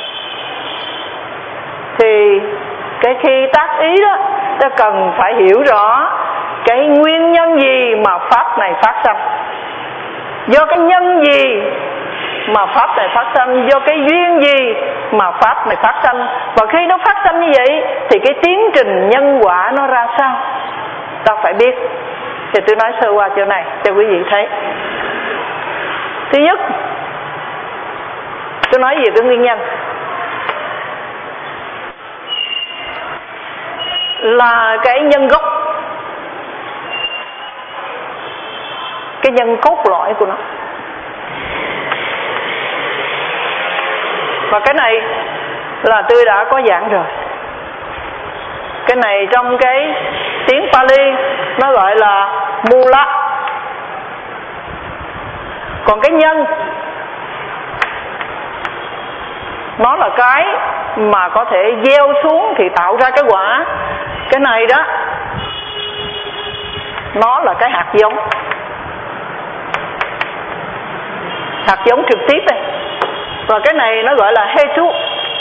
thì cái khi tác ý đó ta cần phải hiểu rõ cái nguyên nhân gì mà pháp này phát sinh, do cái nhân gì mà pháp này phát sinh, do cái duyên gì mà pháp này phát sinh, và khi nó phát sinh như vậy thì cái tiến trình nhân quả nó ra sao ta phải biết. Thì tôi nói sơ qua chỗ này cho quý vị thấy. Thứ nhất, tôi nói về cái nguyên nhân là cái nhân gốc, cái nhân cốt lõi của nó. Và cái này là tôi đã có giảng rồi. Cái này trong cái tiếng Pali nó gọi là mula. Còn cái nhân, nó là cái mà có thể gieo xuống thì tạo ra cái quả. Cái này đó, nó là cái hạt giống, hạt giống trực tiếp đây. Và cái này nó gọi là hetu.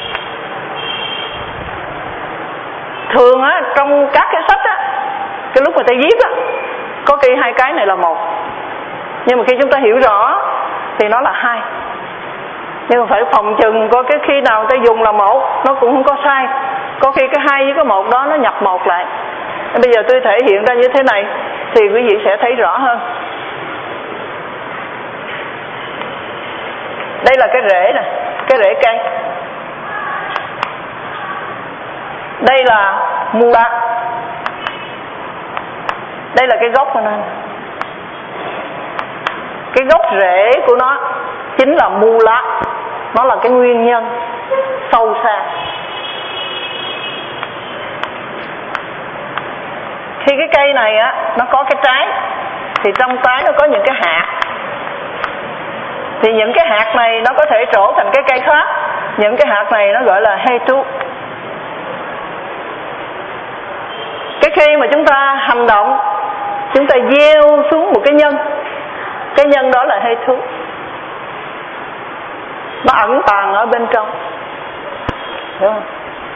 Thường á, trong các cái sách á, cái lúc người ta viết á, có khi hai cái này là một, nhưng mà khi chúng ta hiểu rõ thì nó là hai. Nhưng mà phải phòng chừng có cái khi nào người ta dùng là một, nó cũng không có sai. Có khi cái hai với cái một đó nó nhập một lại. Bây giờ tôi thể hiện ra như thế này thì quý vị sẽ thấy rõ hơn. Đây là cái rễ nè, cái rễ cây. Đây là mula. Đây là cái gốc của nó. Cái gốc rễ của nó chính là mula. Nó là cái nguyên nhân sâu xa. Khi cái cây này á, nó có cái trái, thì trong trái nó có những cái hạt. Thì những cái hạt này nó có thể trổ thành cái cây khác. Những cái hạt này nó gọi là hetu. Cái khi mà chúng ta hành động, chúng ta gieo xuống một cái nhân, cái nhân đó là hetu. Nó ẩn tàng ở bên trong, hiểu không?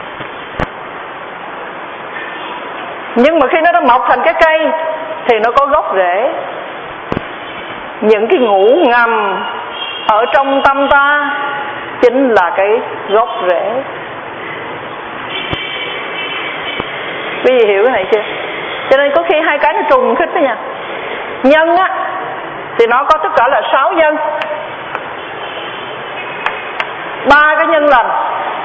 Nhưng mà khi nó đã mọc thành cái cây thì nó có gốc rễ. Những cái ngủ ngầm ở trong tâm ta chính là cái gốc rễ. Quý vị hiểu cái này chưa? Cho nên có khi hai cái nó trùng khít đó nha. Nhân á thì nó có tất cả là sáu nhân. Ba cái nhân lành,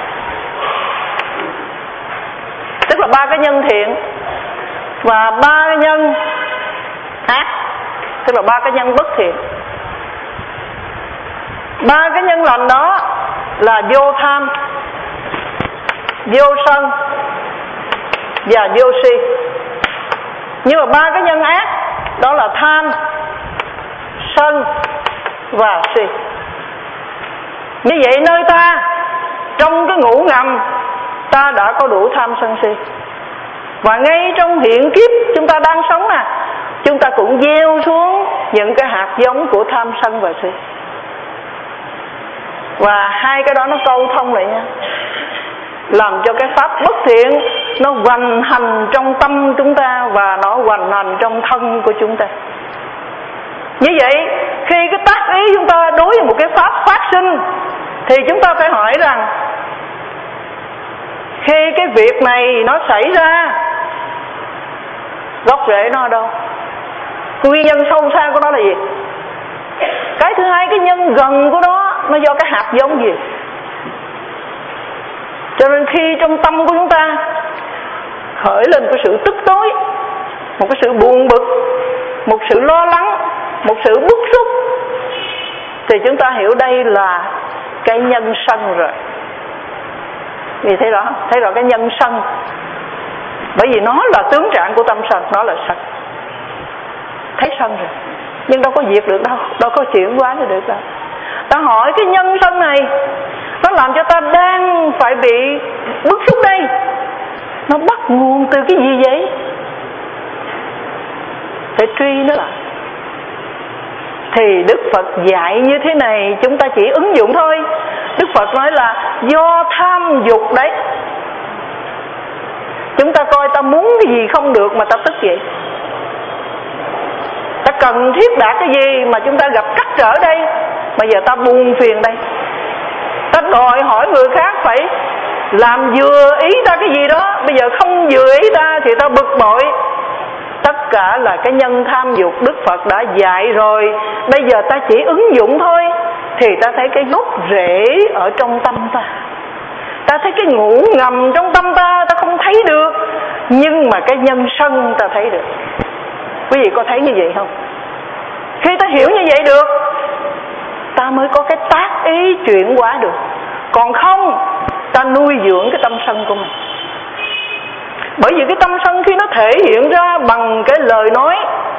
tức là ba cái nhân thiện, và ba cái nhân ác, tức là ba cái nhân bất thiện. Ba cái nhân lành đó là vô tham, vô sân và vô si. Nhưng mà ba cái nhân ác đó là tham, sân và si. Như vậy nơi ta, trong cái ngủ ngầm, ta đã có đủ tham sân si. Và ngay trong hiện kiếp chúng ta đang sống nè, chúng ta cũng gieo xuống những cái hạt giống của tham sân và si. Và hai cái đó nó câu thông lại nha, làm cho cái pháp bất thiện nó hoành hành trong tâm chúng ta và nó hoành hành trong thân của chúng ta. Như vậy khi cái tác ý chúng ta đối với một cái pháp phát sinh thì chúng ta phải hỏi rằng khi cái việc này nó xảy ra, gốc rễ nó ở đâu? Nguyên nhân sâu xa của nó là gì? Cái thứ hai, cái nhân gần của nó nó do cái hạt giống gì? Cho nên khi trong tâm của chúng ta khởi lên cái sự tức tối, một cái sự buồn bực, một sự lo lắng, một sự bức xúc, thì chúng ta hiểu đây là cái nhân sân rồi. Vì thấy rõ, thấy rõ cái nhân sân. Bởi vì nó là tướng trạng của tâm sân, nó là sân. Thấy sân rồi, nhưng đâu có diệt được đâu, đâu có chuyển hóa được đâu. Ta hỏi cái nhân sân này nó làm cho ta đang phải bị bức xúc đây, nó bắt nguồn từ cái gì vậy? Phải truy nó lại. Thì Đức Phật dạy như thế này, chúng ta chỉ ứng dụng thôi. Đức Phật nói là do tham dục đấy. Chúng ta coi ta muốn cái gì không được mà ta tức vậy. Ta cần thiết đạt cái gì mà chúng ta gặp trắc trở đây, mà giờ ta buồn phiền đây. Ta đòi hỏi người khác phải làm vừa ý ta cái gì đó, bây giờ không vừa ý ta thì ta bực bội. Tất cả là cái nhân tham dục Đức Phật đã dạy rồi. Bây giờ ta chỉ ứng dụng thôi. Thì ta thấy cái gốc rễ ở trong tâm ta. Ta thấy cái ngủ ngầm trong tâm ta, ta không thấy được. Nhưng mà cái nhân sân ta thấy được. Quý vị có thấy như vậy không? Khi ta hiểu như vậy được, ta mới có cái tác ý chuyển hóa được. Còn không, ta nuôi dưỡng cái tâm sân của mình. Bởi vì cái tâm sân khi nó thể hiện ra bằng cái lời nói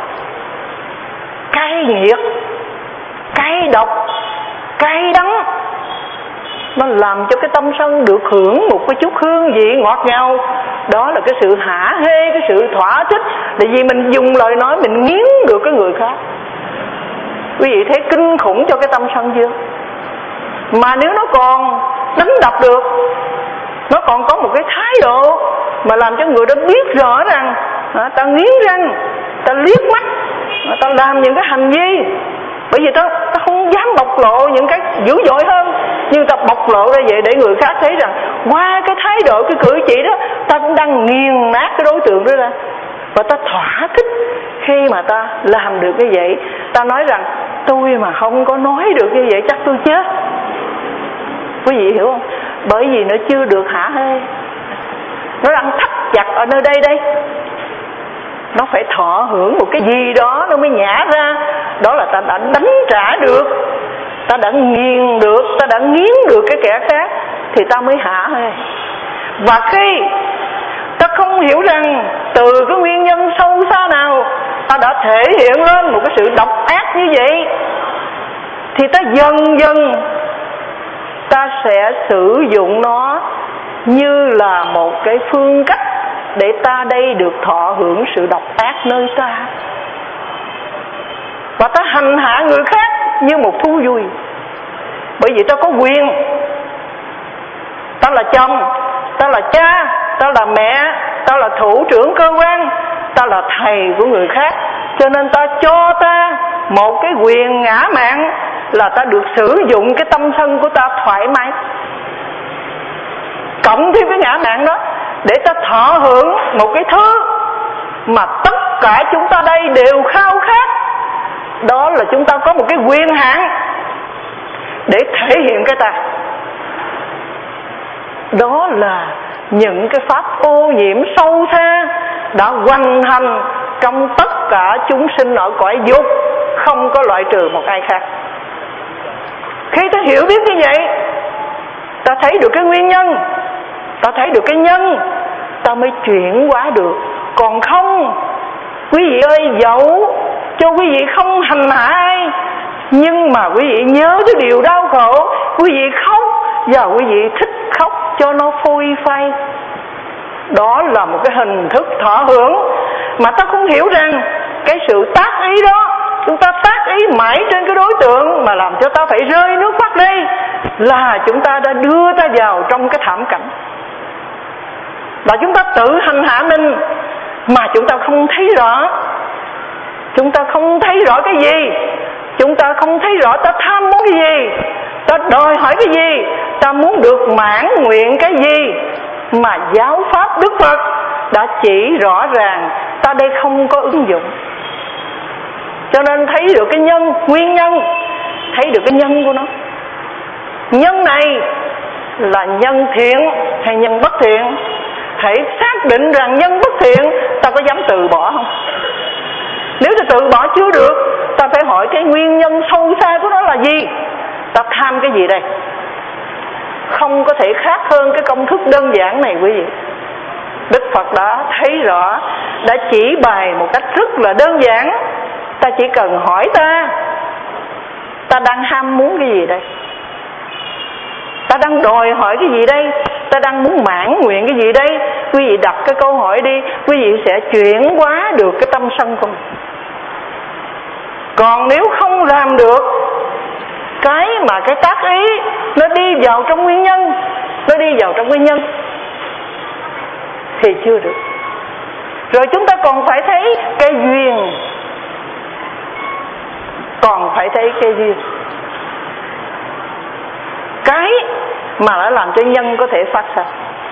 cay nghiệt, cay độc, cay đắng, nó làm cho cái tâm sân được hưởng một cái chút hương vị ngọt ngào. Đó là cái sự hả hê, cái sự thỏa thích. Tại vì mình dùng lời nói mình nghiến được cái người khác. Quý vị thấy kinh khủng cho cái tâm sân chưa? Mà nếu nó còn đánh đập được, nó còn có một cái thái độ mà làm cho người đó biết rõ rằng à, ta nghiến răng, ta liếc mắt, à, ta làm những cái hành vi. Bởi vì ta, ta không dám bộc lộ những cái dữ dội hơn, nhưng ta bộc lộ ra vậy để người khác thấy rằng qua cái thái độ, cái cử chỉ đó, ta cũng đang nghiền nát cái đối tượng đó ra. Và ta thỏa thích khi mà ta làm được như vậy. Ta nói rằng tôi mà không có nói được như vậy chắc tôi chết. Quý vị hiểu không? Bởi vì nó chưa được hả hê, nó đang thắt chặt ở nơi đây đây. Nó phải thọ hưởng một cái gì đó nó mới nhả ra. Đó là ta đã đánh trả được, ta đã nghiền được, ta đã nghiến được cái kẻ khác, thì ta mới hả hê. Và khi ta không hiểu rằng từ cái nguyên nhân sâu xa nào ta đã thể hiện lên một cái sự độc ác như vậy, thì ta dần dần ta sẽ sử dụng nó như là một cái phương cách để ta đây được thọ hưởng sự độc ác nơi ta. Và ta hành hạ người khác như một thú vui. Bởi vì ta có quyền, ta là chồng, ta là cha, ta là mẹ, ta là thủ trưởng cơ quan, ta là thầy của người khác. Cho nên ta cho ta một cái quyền ngã mạn là ta được sử dụng cái tâm sân của ta thoải mái, cộng thêm cái ngã mạn đó để ta thọ hưởng một cái thứ mà tất cả chúng ta đây đều khao khát. Đó là chúng ta có một cái quyền hạn để thể hiện cái ta. Đó là những cái pháp ô nhiễm sâu xa đã hoành hành trong tất cả chúng sinh ở cõi dục, không có loại trừ một ai khác. Khi ta hiểu biết như vậy, ta thấy được cái nguyên nhân, ta thấy được cái nhân, ta mới chuyển hóa được. Còn không, quý vị ơi, dẫu cho quý vị không hành hạ ai, nhưng mà quý vị nhớ cái điều đau khổ, quý vị khóc và quý vị thích khóc cho nó phôi phai. Đó là một cái hình thức thọ hưởng mà ta không hiểu rằng cái sự tác ý đó, chúng ta tác ý mãi trên cái đối tượng mà làm cho ta phải rơi nước mắt đi, là chúng ta đã đưa ta vào trong cái thảm cảnh. Là chúng ta tự hành hạ mình mà chúng ta không thấy rõ. Chúng ta không thấy rõ cái gì, chúng ta không thấy rõ ta tham muốn cái gì, ta đòi hỏi cái gì, ta muốn được mãn nguyện cái gì, mà giáo pháp Đức Phật đã chỉ rõ ràng ta đây không có ứng dụng. Cho nên thấy được cái nhân, nguyên nhân, thấy được cái nhân của nó. Nhân này là nhân thiện hay nhân bất thiện? Hãy xác định rằng nhân bất thiện, ta có dám từ bỏ không? Nếu ta từ bỏ chưa được, ta phải hỏi cái nguyên nhân sâu xa của nó là gì. Ta tham cái gì đây? Không có thể khác hơn cái công thức đơn giản này quý vị. Đức Phật đã thấy rõ, đã chỉ bài một cách rất là đơn giản. Ta chỉ cần hỏi ta, ta đang ham muốn cái gì đây? Ta đang đòi hỏi cái gì đây? Ta đang muốn mãn nguyện cái gì đây? Quý vị đặt cái câu hỏi đi, quý vị sẽ chuyển hóa được cái tâm sân của mình. Còn nếu không làm được cái mà cái tác ý nó đi vào trong nguyên nhân, nó đi vào trong nguyên nhân thì chưa được. Rồi chúng ta còn phải thấy cái duyên, còn phải thấy cái duyên, cái mà đã làm cho nhân có thể phát sinh.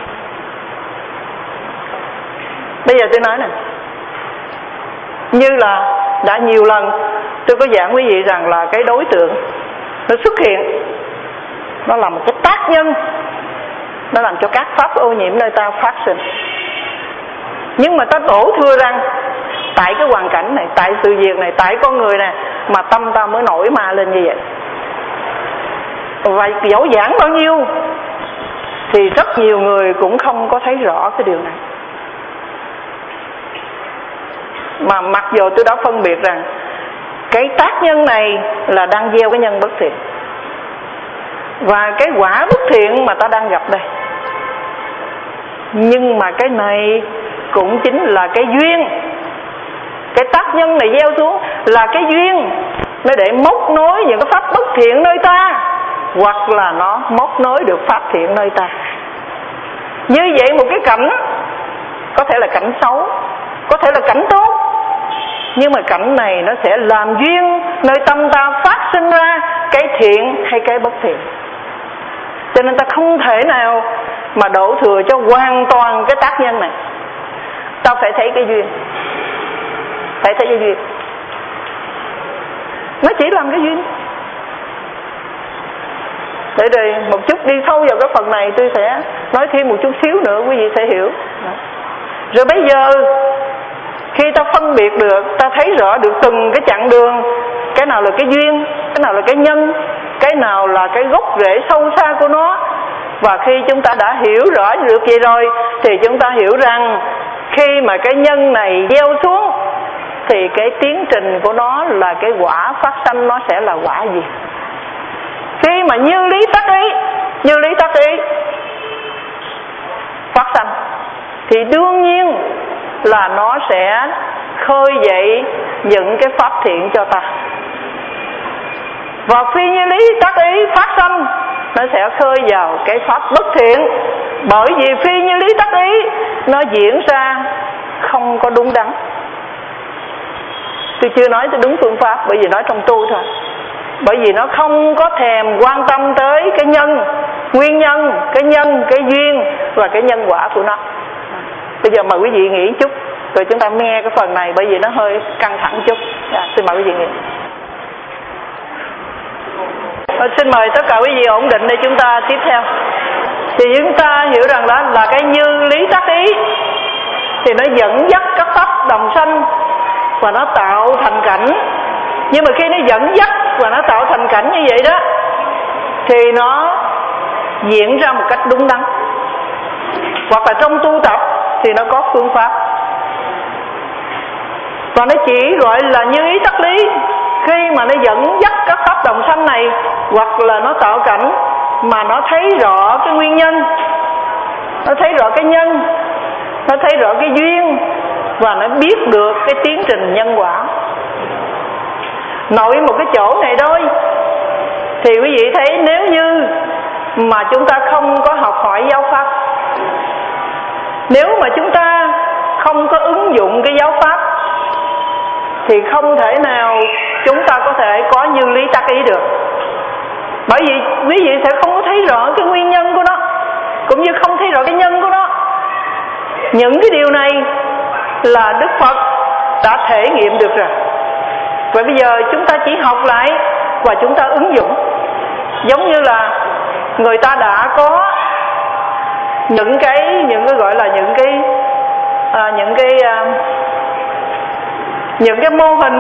Bây giờ tôi nói nè, như là đã nhiều lần tôi có giảng quý vị rằng là cái đối tượng nó xuất hiện, nó là một cái tác nhân, nó làm cho các pháp ô nhiễm nơi ta phát sinh. Nhưng mà ta đổ thừa rằng tại cái hoàn cảnh này, tại sự việc này, tại con người này mà tâm ta mới nổi ma lên như vậy. Và dẫu giảng bao nhiêu thì rất nhiều người cũng không có thấy rõ cái điều này. Mà mặc dù tôi đã phân biệt rằng cái tác nhân này là đang gieo cái nhân bất thiện, và cái quả bất thiện mà ta đang gặp đây. Nhưng mà cái này cũng chính là cái duyên. Cái tác nhân này gieo xuống là cái duyên, nó để móc nối những cái pháp bất thiện nơi ta, hoặc là nó móc nối được pháp thiện nơi ta. Như vậy một cái cảnh có thể là cảnh xấu, có thể là cảnh tốt, nhưng mà cảnh này nó sẽ làm duyên nơi tâm ta phát sinh ra cái thiện hay cái bất thiện. Cho nên ta không thể nào mà đổ thừa cho hoàn toàn cái tác nhân này. Ta phải thấy cái duyên, phải thấy cái duyên. Nó chỉ làm cái duyên. Để rồi một chút đi sâu vào cái phần này, tôi sẽ nói thêm một chút xíu nữa, quý vị sẽ hiểu. Rồi bây giờ khi ta phân biệt được, ta thấy rõ được từng cái chặng đường, cái nào là cái duyên, cái nào là cái nhân, cái nào là cái gốc rễ sâu xa của nó. Và khi chúng ta đã hiểu rõ được vậy rồi, thì chúng ta hiểu rằng khi mà cái nhân này gieo xuống thì cái tiến trình của nó là cái quả phát sanh, nó sẽ là quả gì. Khi mà như lý tác ý, như lý tác ý phát sanh thì đương nhiên là nó sẽ khơi dậy những cái pháp thiện cho ta. Và phi như lý tác ý phát sanh, nó sẽ khơi vào cái pháp bất thiện. Bởi vì phi như lý tác ý nó diễn ra không có đúng đắn. Tôi chưa nói tới đúng phương pháp, bởi vì nói trong tu thôi. Bởi vì nó không có thèm quan tâm tới cái nhân, nguyên nhân, cái nhân, cái duyên và cái nhân quả của nó. Bây giờ mời quý vị nghĩ chút, rồi chúng ta nghe cái phần này, bởi vì nó hơi căng thẳng chút. Dạ, xin mời quý vị nghĩ. Rồi, xin mời tất cả quý vị ổn định để chúng ta tiếp theo. Thì chúng ta hiểu rằng đó là cái như lý tác ý, thì nó dẫn dắt các pháp đồng sanh và nó tạo thành cảnh. Nhưng mà khi nó dẫn dắt và nó tạo thành cảnh như vậy đó, thì nó diễn ra một cách đúng đắn. Hoặc là trong tu tập thì nó có phương pháp. Và nó chỉ gọi là như ý tác lý khi mà nó dẫn dắt các pháp đồng sanh này, hoặc là nó tạo cảnh mà nó thấy rõ cái nguyên nhân, nó thấy rõ cái nhân, nó thấy rõ cái duyên, và nó biết được cái tiến trình nhân quả. Nội một cái chỗ này thôi thì quý vị thấy, nếu như mà chúng ta không có học hỏi giáo pháp, nếu mà chúng ta không có ứng dụng cái giáo pháp, thì không thể nào chúng ta có thể có như lý tác ý được. Bởi vì quý vị sẽ không có thấy rõ cái nguyên nhân của nó, cũng như không thấy rõ cái nhân của nó. Những cái điều này là Đức Phật đã thể nghiệm được rồi. Vậy bây giờ chúng ta chỉ học lại và chúng ta ứng dụng. Giống như là người ta đã có những cái những cái gọi là những cái à, những cái à, những cái mô hình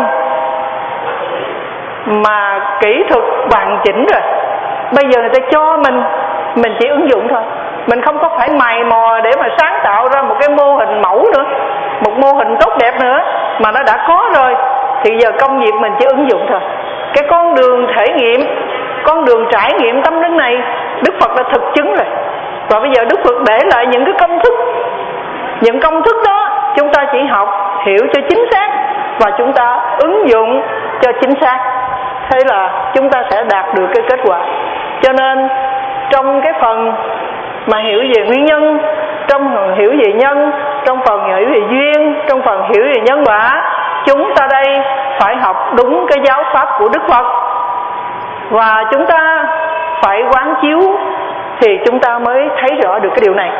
mà kỹ thuật hoàn chỉnh rồi. Bây giờ người ta cho mình, mình chỉ ứng dụng thôi. Mình không có phải mày mò để mà sáng tạo ra một cái mô hình mẫu nữa, một mô hình tốt đẹp nữa, mà nó đã có rồi. Thì giờ công việc mình chỉ ứng dụng thôi. Cái con đường thể nghiệm, con đường trải nghiệm tâm linh này, Đức Phật đã thực chứng rồi. Và bây giờ Đức Phật để lại những cái công thức. Những công thức đó chúng ta chỉ học, hiểu cho chính xác, và chúng ta ứng dụng cho chính xác. Thế là chúng ta sẽ đạt được cái kết quả. Cho nên trong cái phần mà hiểu về nguyên nhân, trong phần hiểu về nhân, trong phần hiểu về duyên, trong phần hiểu về nhân quả, chúng ta đây phải học đúng cái giáo pháp của Đức Phật. Và chúng ta phải quán chiếu thì chúng ta mới thấy rõ được cái điều này.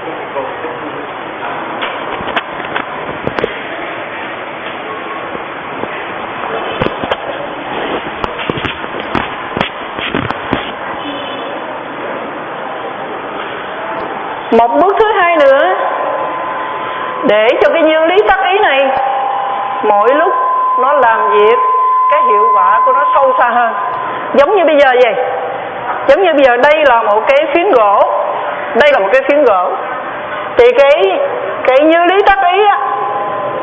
Một bước thứ hai nữa, để cho cái như lý tác ý này mỗi lúc nó làm việc, cái hiệu quả của nó sâu xa hơn. Giống như bây giờ vậy, giống như bây giờ đây là một cái phiến gỗ, đây là một cái phiến gỗ, thì cái cái như lý tác ý á,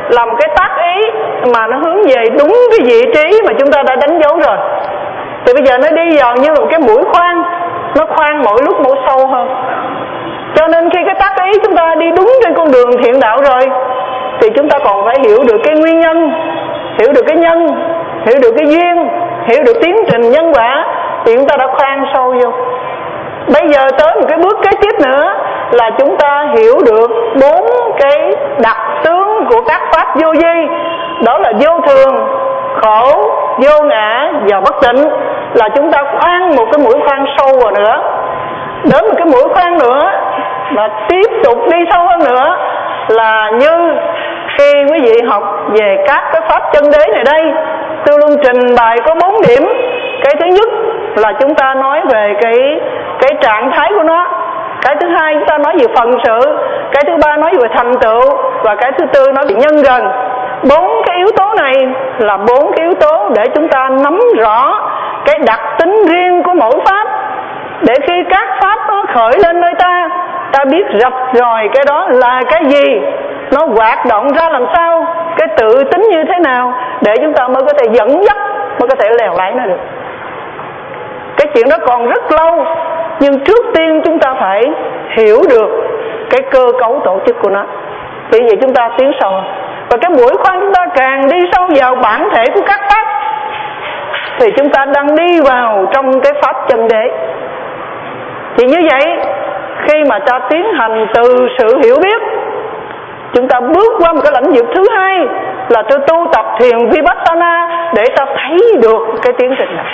là một cái tác ý mà nó hướng về đúng cái vị trí mà chúng ta đã đánh dấu rồi. Thì bây giờ nó đi vào như là một cái mũi khoan, nó khoan mỗi lúc mỗi sâu hơn. Cho nên khi cái tác ý chúng ta đi đúng trên con đường thiện đạo rồi, thì chúng ta còn phải hiểu được cái nguyên nhân, hiểu được cái nhân, hiểu được cái duyên, hiểu được tiến trình nhân quả, thì chúng ta đã khoan sâu vô. Bây giờ tới một cái bước kế tiếp nữa là chúng ta hiểu được bốn cái đặc tướng của các pháp vô vi, đó là vô thường, khổ, vô ngã và bất tịnh. Là chúng ta khoan một cái mũi khoan sâu vào nữa, đến một cái mũi khoan nữa và tiếp tục đi sâu hơn nữa, là như khi quý vị học về các cái pháp chân đế này đây, tôi luôn trình bày có bốn điểm. Cái thứ nhất là chúng ta nói về cái cái trạng thái của nó. Cái thứ hai chúng ta nói về phần sự. Cái thứ ba nói về thành tựu. Và cái thứ tư nói về nhân gần. Bốn cái yếu tố này là bốn cái yếu tố để chúng ta nắm rõ cái đặc tính riêng của mỗi pháp, để khi các pháp nó khởi lên nơi ta, ta biết rạch ròi cái đó là cái gì, nó hoạt động ra làm sao, cái tự tính như thế nào, để chúng ta mới có thể dẫn dắt, mới có thể lèo lái nó được. Cái chuyện đó còn rất lâu, nhưng trước tiên chúng ta phải hiểu được cái cơ cấu tổ chức của nó. Vì vậy chúng ta tiến sâu, và cái mũi khoan chúng ta càng đi sâu vào bản thể của các pháp, thì chúng ta đang đi vào trong cái pháp chân đế. Thì như vậy, khi mà ta tiến hành từ sự hiểu biết, chúng ta bước qua một cái lãnh vực thứ hai là tôi tu tập thiền Vipassana, để ta thấy được cái tiến trình này.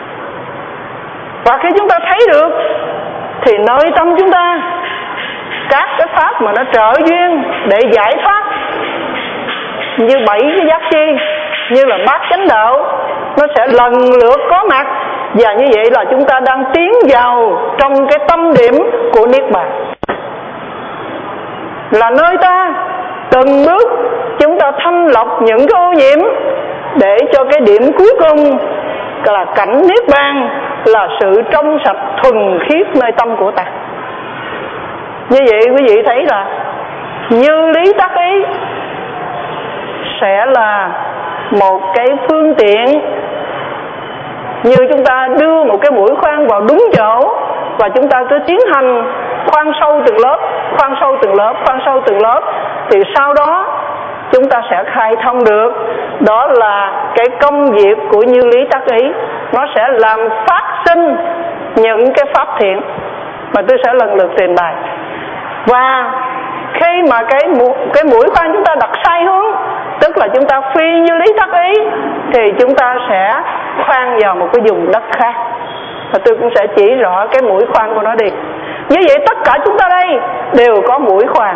Và khi chúng ta thấy được, thì nơi tâm chúng ta, các cái pháp mà nó trợ duyên để giải thoát, như bảy cái giác chi, như là bát chánh đạo, nó sẽ lần lượt có mặt. Và như vậy là chúng ta đang tiến vào trong cái tâm điểm của Niết Bàn, là nơi ta từng bước chúng ta thanh lọc những cái ô nhiễm, để cho cái điểm cuối cùng là cảnh Niết Bàn, là sự trong sạch thuần khiết nơi tâm của ta. Như vậy quý vị thấy là như lý tác ý sẽ là một cái phương tiện, như chúng ta đưa một cái mũi khoan vào đúng chỗ, và chúng ta cứ tiến hành khoan sâu từng lớp, khoan sâu từng lớp, khoan sâu từng lớp, thì sau đó chúng ta sẽ khai thông được. Đó là cái công việc của như lý tác ý, nó sẽ làm phát sinh những cái pháp thiện mà tôi sẽ lần lượt trình bày. Và khi mà cái mũi, cái mũi khoan chúng ta đặt sai hướng, tức là chúng ta phi như lý tác ý, thì chúng ta sẽ khoan vào một cái vùng đất khác, và tôi cũng sẽ chỉ rõ cái mũi khoan của nó đi. Như vậy tất cả chúng ta đây đều có mũi khoan.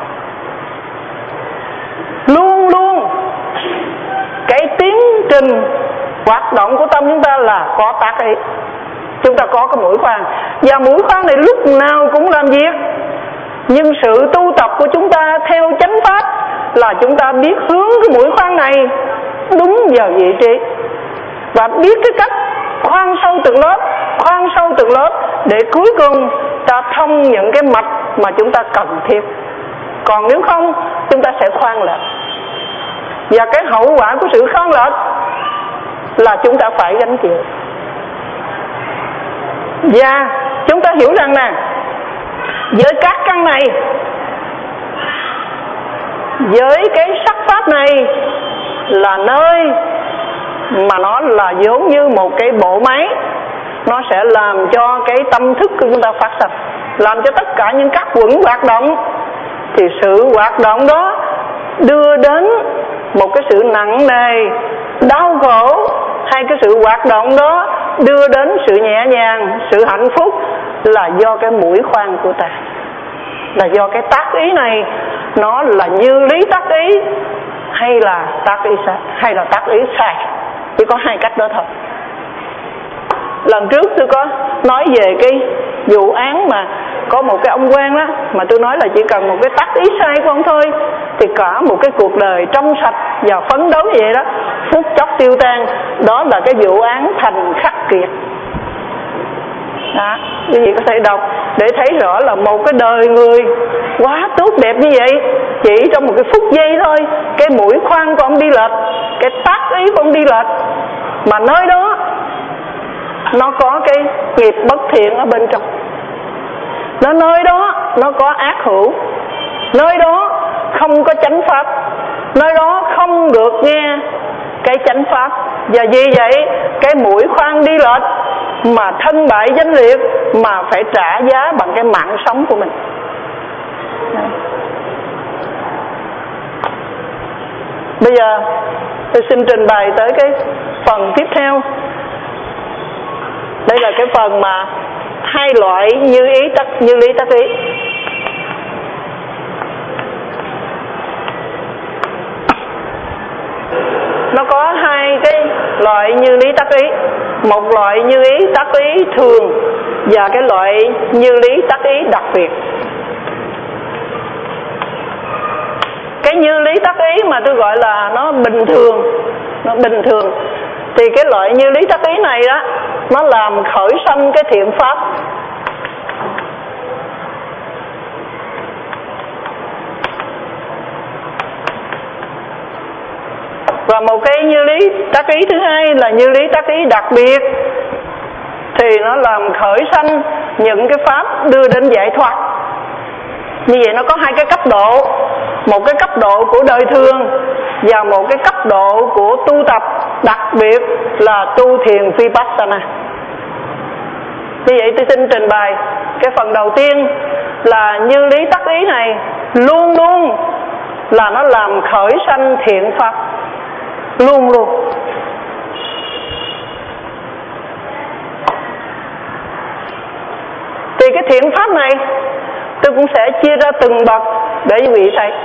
Luôn luôn cái tiến trình hoạt động của tâm chúng ta là có tác ý. Chúng ta có cái mũi khoan, và mũi khoan này lúc nào cũng làm việc. Nhưng sự tu tập của chúng ta theo chánh pháp là chúng ta biết hướng cái mũi khoan này đúng vào vị trí, và biết cái cách khoan sâu từng lớp, khoan sâu từng lớp, để cuối cùng ta thông những cái mạch mà chúng ta cần thiết. Còn nếu không, chúng ta sẽ khoan lệch, và cái hậu quả của sự khoan lệch là chúng ta phải gánh chịu. Và chúng ta hiểu rằng nè, với các căn này, với cái sắc pháp này, là nơi mà nó là giống như một cái bộ máy, nó sẽ làm cho cái tâm thức của chúng ta phát sinh, làm cho tất cả những các quẩn hoạt động. Thì sự hoạt động đó đưa đến một cái sự nặng nề, đau khổ, hay cái sự hoạt động đó đưa đến sự nhẹ nhàng, sự hạnh phúc, là do cái mũi khoan của ta, là do cái tác ý này nó là như lý tác ý, hay là tác ý sai, hay là tác ý sai. Chỉ có hai cách đó thôi. Lần trước tôi có nói về cái vụ án mà có một cái ông quan đó, mà tôi nói là chỉ cần một cái tác ý sai của ông thôi, thì cả một cái cuộc đời trong sạch và phấn đấu như vậy đó, phút chốc tiêu tan. Đó là cái vụ án Thành Khắc Kiệt đó. Quý vị có thể đọc để thấy rõ là một cái đời người quá tốt đẹp như vậy, chỉ trong một cái phút giây thôi, cái mũi khoan của ông đi lệch, cái tác ý của ông đi lệch, mà nơi đó nó có cái nghiệp bất thiện ở bên trong, nó nơi đó nó có ác hữu, nơi đó không có chánh pháp, nơi đó không được nghe cái chánh pháp. Và vì vậy cái mũi khoan đi lệch mà thân bại danh liệt, mà phải trả giá bằng cái mạng sống của mình. Bây giờ tôi xin trình bày tới cái phần tiếp theo. Đây là cái phần mà hai loại như ý tắc như lý tắc ý. Nó có hai cái loại như lý tắc ý, một loại như ý tắc ý thường và cái loại như lý tắc ý đặc biệt. Cái như lý tắc ý mà tôi gọi là nó bình thường, nó bình thường thì cái loại như lý tắc ý này đó, nó làm khởi sanh cái thiện pháp. Và một cái như lý tác ý thứ hai là như lý tác ý đặc biệt, thì nó làm khởi sanh những cái pháp đưa đến giải thoát. Như vậy nó có hai cái cấp độ, một cái cấp độ của đời thường và một cái cấp độ của tu tập, đặc biệt là tu thiền Vipassana. Như vậy tôi xin trình bày cái phần đầu tiên là như lý tác ý này luôn luôn là nó làm khởi sanh thiện pháp, luôn luôn. Thì cái thiện pháp này tôi cũng sẽ chia ra từng bậc để quý vị thấy.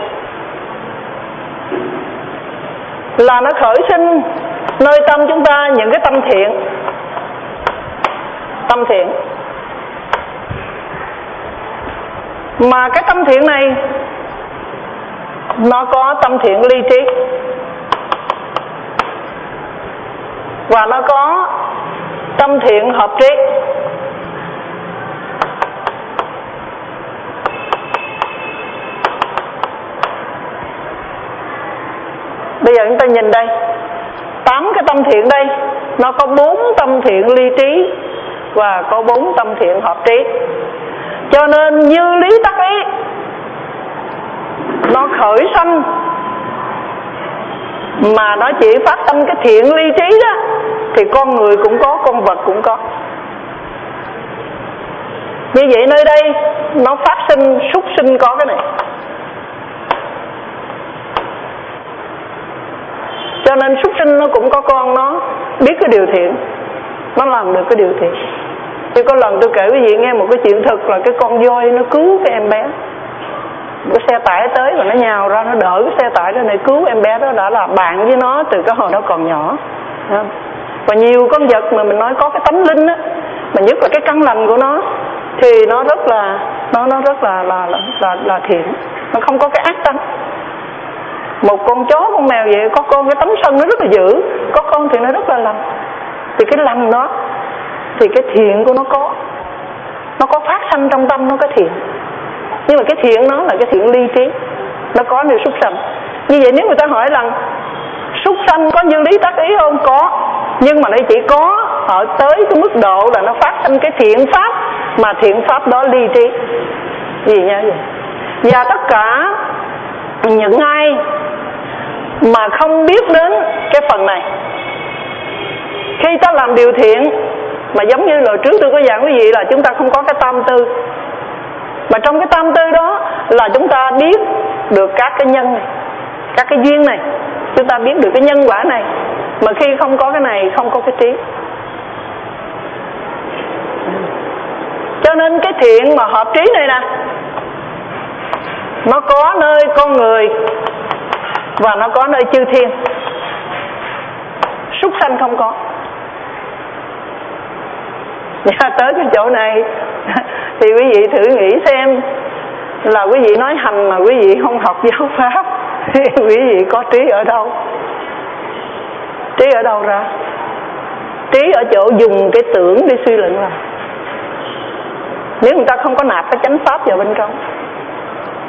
Là nó khởi sinh nơi tâm chúng ta những cái tâm thiện. Tâm thiện mà cái tâm thiện này nó có tâm thiện ly trí, và nó có tâm thiện hợp trí. Bây giờ chúng ta nhìn đây, tám cái tâm thiện đây, nó có bốn tâm thiện ly trí và có bốn tâm thiện hợp trí. Cho nên như lý tắc ý nó khởi sanh mà nó chỉ phát tâm cái thiện ly trí đó, thì con người cũng có, con vật cũng có. Như vậy nơi đây nó phát sinh súc sinh có cái này. Cho nên súc sinh nó cũng có con, nó biết cái điều thiện, nó làm được cái điều thiện. Thì có lần tôi kể quý vị nghe một cái chuyện thật là cái con voi nó cứu cái em bé. Cái xe tải tới và nó nhào ra, nó đỡ cái xe tải đó để cứu em bé đó, đã là bạn với nó từ cái hồi nó còn nhỏ. Và nhiều con vật mà mình nói có cái tánh linh á, mà nhất là cái căn lành của nó, thì nó rất là nó nó rất là là là là, là thiện, nó không có cái ác tâm. Một con chó, con mèo vậy, có con cái tấm sân nó rất là dữ, có con thì nó rất là lành. Thì cái lành đó thì cái thiện của nó có, nó có phát sanh trong tâm nó cái thiện. Nhưng mà cái thiện nó là cái thiện ly trí, nó có như súc sanh. Như vậy nếu người ta hỏi rằng súc sanh có như lý tác ý không? Có, nhưng mà nó chỉ có ở tới cái mức độ là nó phát sinh cái thiện pháp, mà thiện pháp đó ly trí. Gì nha vậy? Và tất cả những ai mà không biết đến cái phần này, khi ta làm điều thiện, mà giống như lần trước tôi có giảng quý vị là chúng ta không có cái tam tư, mà trong cái tam tư đó là chúng ta biết được các cái nhân này, các cái duyên này, chúng ta biết được cái nhân quả này. Mà khi không có cái này, không có cái trí. Cho nên cái thiện mà hợp trí này nè, nó có nơi con người và nó có nơi chư thiên, súc sanh không có. Và tới cái chỗ này thì quý vị thử nghĩ xem, là quý vị nói hành mà quý vị không học giáo pháp thì quý vị có trí ở đâu? Trí ở đâu ra? Trí ở chỗ dùng cái tưởng để suy luận là, nếu người ta không có nạp cái chánh pháp vào bên trong.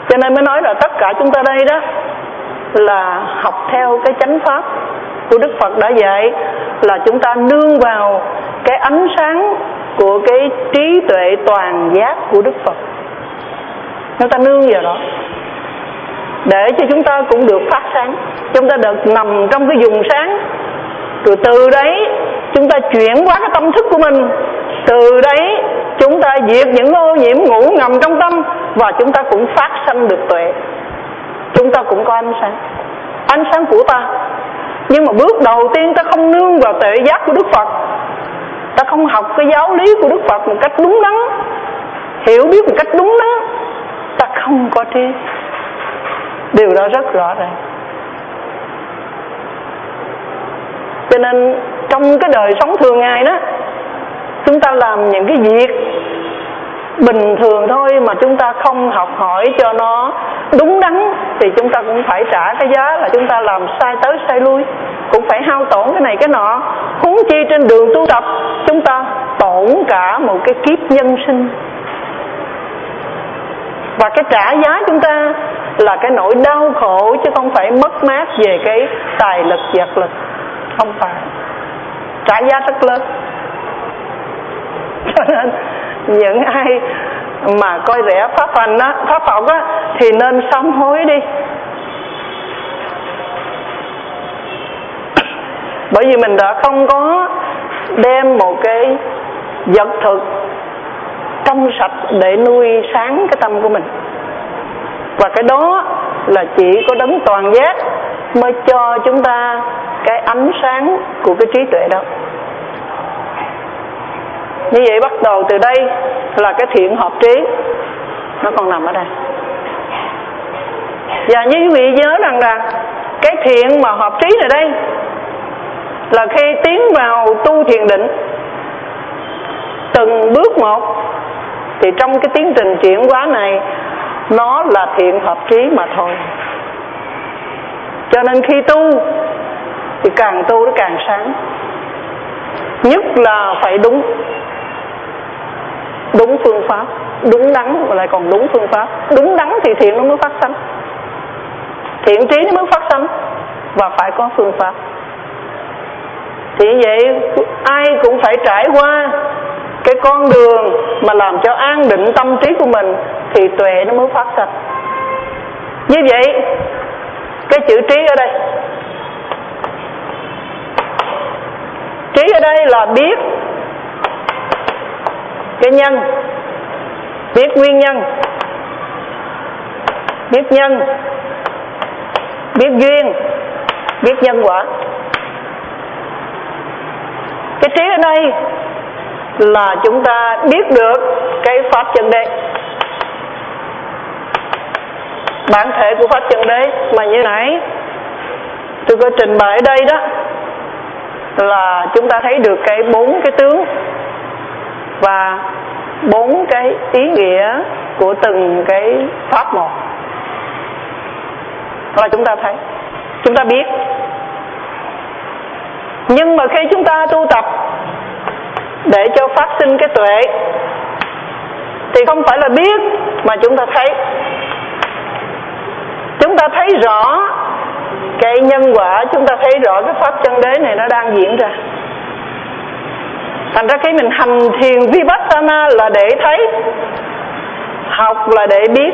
Cho nên mới nói là tất cả chúng ta đây đó là học theo cái chánh pháp của Đức Phật đã dạy, là chúng ta nương vào cái ánh sáng của cái trí tuệ toàn giác của Đức Phật. Chúng ta nương vào đó để cho chúng ta cũng được phát sáng, chúng ta được nằm trong cái vùng sáng, rồi từ đấy chúng ta chuyển hóa cái tâm thức của mình, từ đấy chúng ta diệt những ô nhiễm ngủ ngầm trong tâm, và chúng ta cũng phát sanh được tuệ. Chúng ta cũng có ánh sáng, ánh sáng của ta. Nhưng mà bước đầu tiên ta không nương vào tuệ giác của Đức Phật, ta không học cái giáo lý của Đức Phật một cách đúng đắn, hiểu biết một cách đúng đắn, ta không có trí. Điều đó rất rõ ràng. Cho nên trong cái đời sống thường ngày đó, chúng ta làm những cái việc bình thường thôi mà chúng ta không học hỏi cho nó đúng đắn, thì chúng ta cũng phải trả cái giá là chúng ta làm sai tới sai lui, cũng phải hao tổn cái này cái nọ. Huống chi trên đường tu tập, chúng ta tổn cả một cái kiếp nhân sinh. Và cái trả giá chúng ta là cái nỗi đau khổ, chứ không phải mất mát về cái tài lực vật lực. Không phải. Trả giá rất lớn. Cho nên những ai mà coi rẻ pháp hành á, pháp học á, thì nên sám hối đi. Bởi vì mình đã không có đem một cái vật thực trong sạch để nuôi sáng cái tâm của mình. Và cái đó là chỉ có đấng toàn giác mới cho chúng ta cái ánh sáng của cái trí tuệ đó. Như vậy bắt đầu từ đây là cái thiện hợp trí, nó còn nằm ở đây. Và như quý vị nhớ rằng là cái thiện mà hợp trí ở đây là khi tiến vào tu thiền định từng bước một, thì trong cái tiến trình chuyển hóa này nó là thiện hợp trí mà thôi. Cho nên khi tu thì càng tu nó càng sáng. Nhất là phải đúng đúng phương pháp, đúng đắn, và lại còn đúng phương pháp. Đúng đắn thì thiện nó mới phát sanh, thiện trí nó mới phát sanh, và phải có phương pháp. Thì như vậy ai cũng phải trải qua cái con đường mà làm cho an định tâm trí của mình, thì tuệ nó mới phát sanh. Như vậy cái chữ trí ở đây, trí ở đây là biết cái nhân, biết nguyên nhân, biết nhân, biết duyên, biết nhân quả. Cái trí ở đây là chúng ta biết được cái pháp chân đế, bản thể của pháp chân đế. Mà như nãy tôi có trình bày ở đây đó, là chúng ta thấy được cái bốn cái tướng và bốn cái ý nghĩa của từng cái pháp một, là chúng ta thấy, chúng ta biết. Nhưng mà khi chúng ta tu tập để cho phát sinh cái tuệ, thì không phải là biết mà chúng ta thấy. Chúng ta thấy rõ cái nhân quả, chúng ta thấy rõ cái pháp chân đế này nó đang diễn ra. Thành ra khi mình hành thiền Vipassana là để thấy, học là để biết,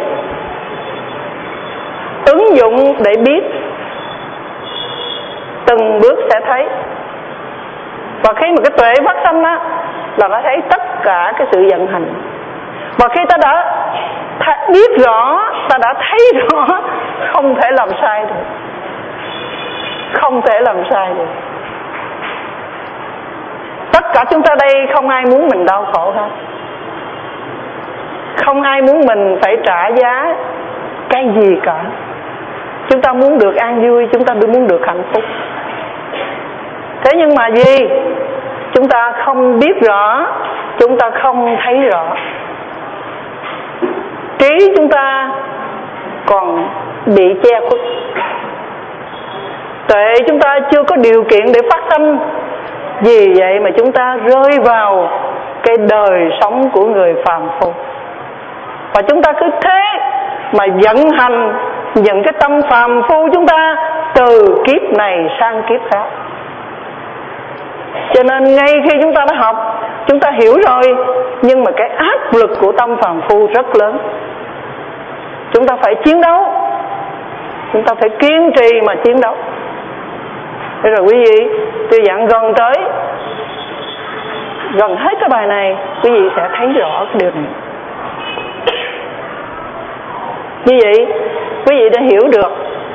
ứng dụng để biết, từng bước sẽ thấy. Và khi mà cái tuệ phát sinh á, là ta thấy tất cả cái sự vận hành. Và khi ta đã biết rõ, ta đã thấy rõ, không thể làm sai được, không thể làm sai được. Tất cả chúng ta đây không ai muốn mình đau khổ hết, không ai muốn mình phải trả giá cái gì cả. Chúng ta muốn được an vui, chúng ta muốn được hạnh phúc. Thế nhưng mà gì? Chúng ta không biết rõ, chúng ta không thấy rõ. Trí chúng ta còn bị che khuất, tuệ chúng ta chưa có điều kiện để phát sinh. Vì vậy mà chúng ta rơi vào cái đời sống của người phàm phu. Và chúng ta cứ thế mà vận hành những cái tâm phàm phu chúng ta từ kiếp này sang kiếp khác. Cho nên ngay khi chúng ta đã học, chúng ta hiểu rồi, nhưng mà cái áp lực của tâm phàm phu rất lớn. Chúng ta phải chiến đấu, chúng ta phải kiên trì mà chiến đấu. Thế rồi quý vị, tôi dặn gần tới gần hết cái bài này, quý vị sẽ thấy rõ cái điều này. Như vậy, quý vị đã hiểu được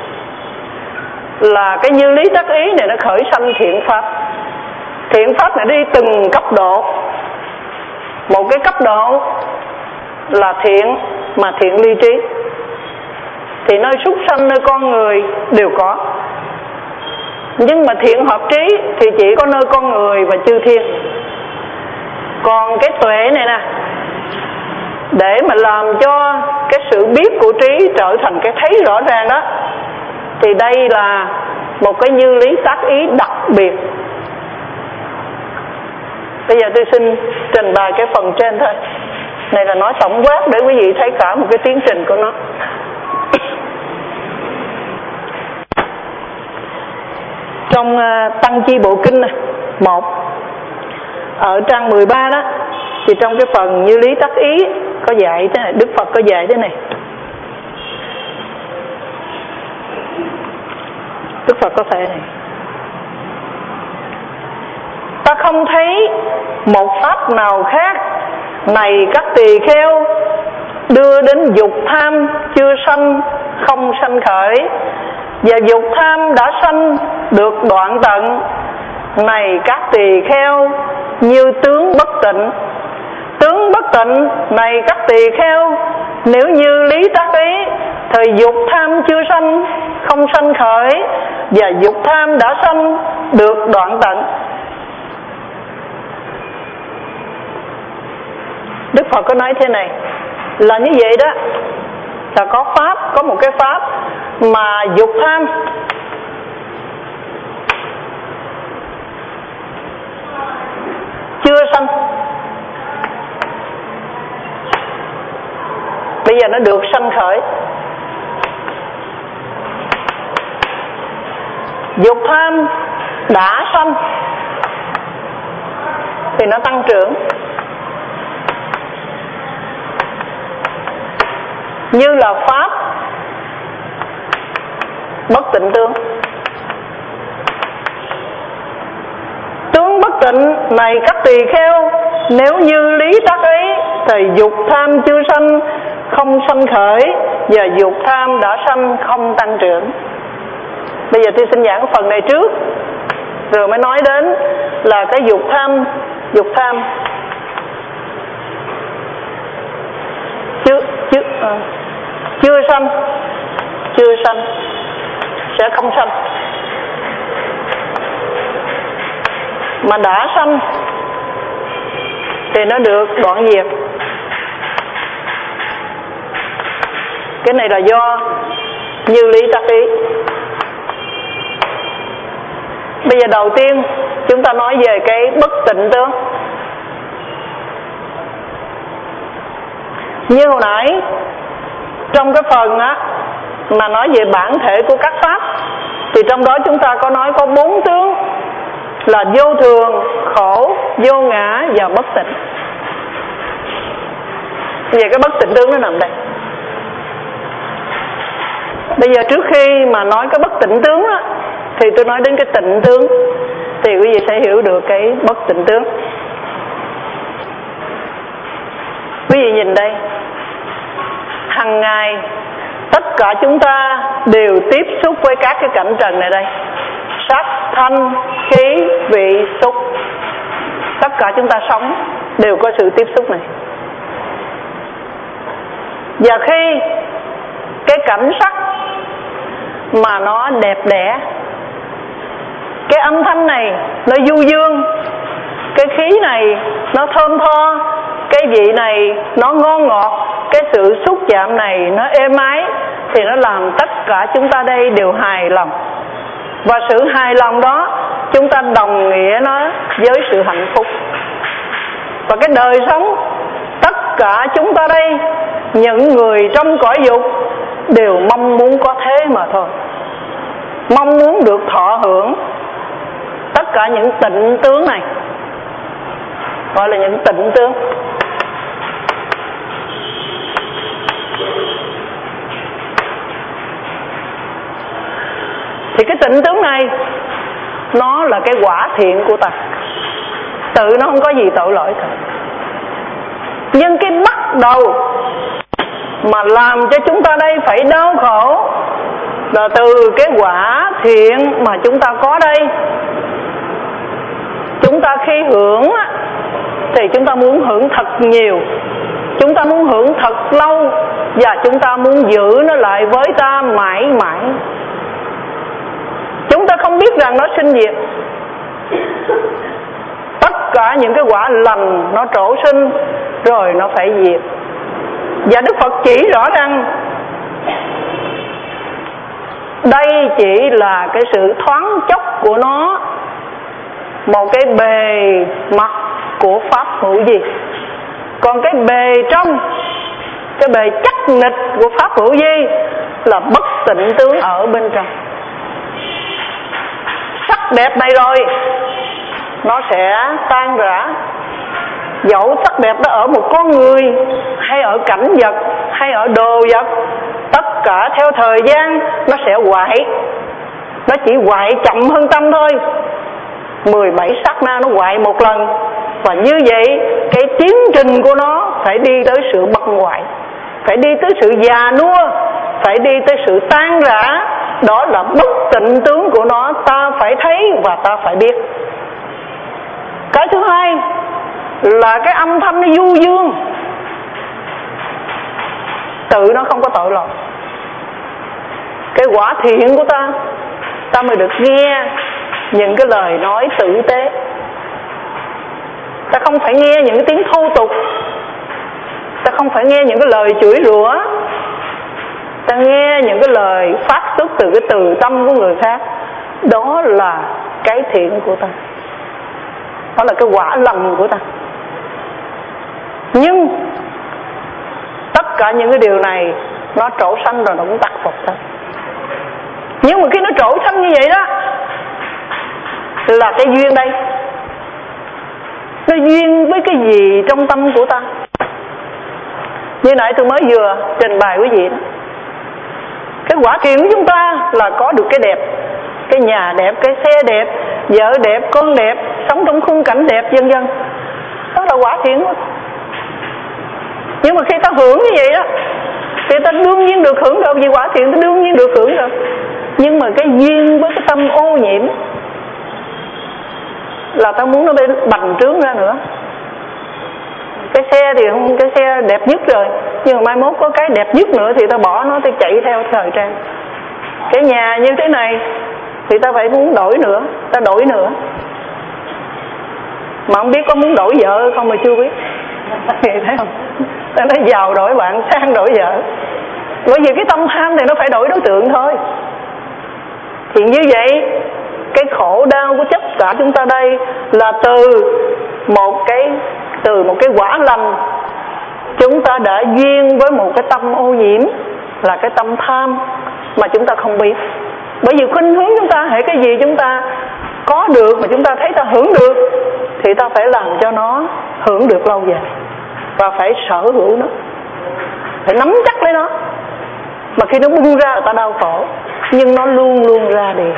là cái như lý tác ý này nó khởi sanh thiện pháp. Thiện pháp này đi từng cấp độ. Một cái cấp độ là thiện mà thiện ly trí, thì nơi súc sanh, nơi con người đều có. Nhưng mà thiện hợp trí thì chỉ có nơi con người và chư thiên. Còn cái tuệ này nè, để mà làm cho cái sự biết của trí trở thành cái thấy rõ ràng đó, thì đây là một cái như lý tác ý đặc biệt. Bây giờ tôi xin trình bày cái phần trên thôi. Này là nói tổng quát để quý vị thấy cả một cái tiến trình của nó. Trong uh, Tăng Chi Bộ Kinh này, một ở trang mười ba đó, thì trong cái phần như lý tác ý có dạy thế này, Đức Phật có dạy thế này. Đức Phật có thể này: ta không thấy một pháp nào khác này các tỳ kheo đưa đến dục tham chưa sanh không sanh khởi, và dục tham đã sanh được đoạn tận. Này các tỳ kheo, như tướng bất tịnh. Tướng bất tịnh này các tỳ kheo, nếu như lý tác ý, thời dục tham chưa sanh không sanh khởi, và dục tham đã sanh được đoạn tận. Đức Phật có nói thế này, là như vậy đó, là có pháp, có một cái pháp mà dục tham chưa sanh, bây giờ nó được sanh khởi. Dục tham đã sanh thì nó tăng trưởng. Như là pháp bất tịnh tướng. Tướng bất tịnh này các tỳ kheo, nếu như lý tác ý, thì dục tham chưa sanh không sanh khởi, và dục tham đã sanh không tăng trưởng. Bây giờ tôi xin giảng phần này trước, rồi mới nói đến là cái dục tham. Dục tham chưa chưa à, chưa sanh, chưa sanh sẽ không sanh, mà đã sanh thì nó được đoạn diệt. Cái này là do như lý tác ý. Bây giờ đầu tiên chúng ta nói về cái bất tịnh tướng. Như hồi nãy trong cái phần á mà nói về bản thể của các pháp, thì trong đó chúng ta có nói có bốn tướng là vô thường, khổ, vô ngã và bất tịnh. Bây giờ cái bất tịnh tướng nó nằm đây. Bây giờ trước khi mà nói cái bất tịnh tướng á, thì tôi nói đến cái tịnh tướng, thì quý vị sẽ hiểu được cái bất tịnh tướng. Quý vị nhìn đây, hằng ngày tất cả chúng ta đều tiếp xúc với các cái cảnh trần này đây. Sắc, thanh, khí, vị, xúc. Tất cả chúng ta sống đều có sự tiếp xúc này. Và khi cái cảnh sắc mà nó đẹp đẽ, cái âm thanh này nó du dương, cái khí này nó thơm tho, cái vị này nó ngon ngọt, cái sự xúc chạm này nó êm ái, thì nó làm tất cả chúng ta đây đều hài lòng. Và sự hài lòng đó chúng ta đồng nghĩa nó với sự hạnh phúc. Và cái đời sống tất cả chúng ta đây, những người trong cõi dục đều mong muốn có thế mà thôi, mong muốn được thọ hưởng tất cả những tịnh tướng này, gọi là những tịnh tướng. Thì cái tịnh tướng này nó là cái quả thiện của ta, tự nó không có gì tội lỗi cả. Nhưng cái bắt đầu mà làm cho chúng ta đây phải đau khổ là từ cái quả thiện mà chúng ta có đây. Chúng ta khi hưởng thì chúng ta muốn hưởng thật nhiều, chúng ta muốn hưởng thật lâu, và chúng ta muốn giữ nó lại với ta mãi mãi. Chúng ta không biết rằng nó sinh diệt. Tất cả những cái quả lành nó trổ sinh rồi nó phải diệt. Và Đức Phật chỉ rõ rằng đây chỉ là cái sự thoáng chốc của nó, một cái bề mặt của pháp hữu vi. Còn cái bề trong, cái bề chắc nịch của pháp hữu vi là bất tịnh tướng ở bên trong. Sắc đẹp này rồi nó sẽ tan rã. Dẫu sắc đẹp đó ở một con người, hay ở cảnh vật, hay ở đồ vật, tất cả theo thời gian nó sẽ hoại. Nó chỉ hoại chậm hơn tâm thôi. Mười bảy sát na nó hoại một lần. Và như vậy cái tiến trình của nó phải đi tới sự bật hoại, phải đi tới sự già nua, phải đi tới sự tan rã. Đó là bất tịnh tướng của nó, ta phải thấy và ta phải biết. Cái thứ hai là cái âm thanh nó du dương, tự nó không có tội lỗi. Cái quả thiện của ta, ta mới được nghe những cái lời nói tử tế. Ta không phải nghe những cái tiếng thô tục, ta không phải nghe những cái lời chửi rủa, ta nghe những cái lời phát xuất từ cái từ tâm của người khác. Đó là cái thiện của ta, đó là cái quả lành của ta. Nhưng tất cả những cái điều này nó trổ sanh rồi nó cũng tắt phục thôi. Nhưng mà khi nó trổ sanh như vậy đó là cái duyên đây. Nó duyên với cái gì trong tâm của ta. Như nãy tôi mới vừa trình bày quý vị đó, cái quả thiện của chúng ta là có được cái đẹp, cái nhà đẹp, cái xe đẹp, vợ đẹp, con đẹp, sống trong khung cảnh đẹp, vân vân. Đó là quả thiện của ta. Nhưng mà khi ta hưởng như vậy đó thì ta đương nhiên được hưởng được, vì quả thiện ta đương nhiên được hưởng được. Nhưng mà cái duyên với cái tâm ô nhiễm là ta muốn nó bị bành trướng ra nữa. Cái xe thì không, cái xe đẹp nhất rồi, nhưng mà mai mốt có cái đẹp nhất nữa thì ta bỏ nó, ta chạy theo thời trang. Cái nhà như thế này thì ta phải muốn đổi nữa, ta đổi nữa. Mà không biết có muốn đổi vợ không mà chưa biết. Thì thấy không? Ta nói giàu đổi bạn, sang đổi vợ. Bởi vì cái tâm tham thì nó phải đổi đối tượng thôi. Thì như vậy cái khổ đau của tất cả chúng ta đây là từ một cái từ một cái quả lành. Chúng ta đã duyên với một cái tâm ô nhiễm là cái tâm tham mà chúng ta không biết. Bởi vì khuynh hướng chúng ta hễ cái gì chúng ta có được mà chúng ta thấy ta hưởng được thì ta phải làm cho nó hưởng được lâu dài, và phải sở hữu nó, phải nắm chắc lấy nó. Mà khi nó bung ra là ta đau khổ, nhưng nó luôn luôn ra đi.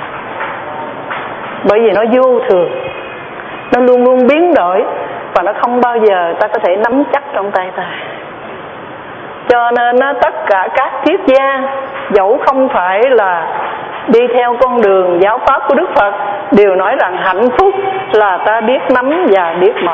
Bởi vì nó vô thường, nó luôn luôn biến đổi, và nó không bao giờ ta có thể nắm chắc trong tay ta. Cho nên tất cả các triết gia, dẫu không phải là đi theo con đường giáo pháp của Đức Phật, đều nói rằng hạnh phúc là ta biết nắm và biết mở,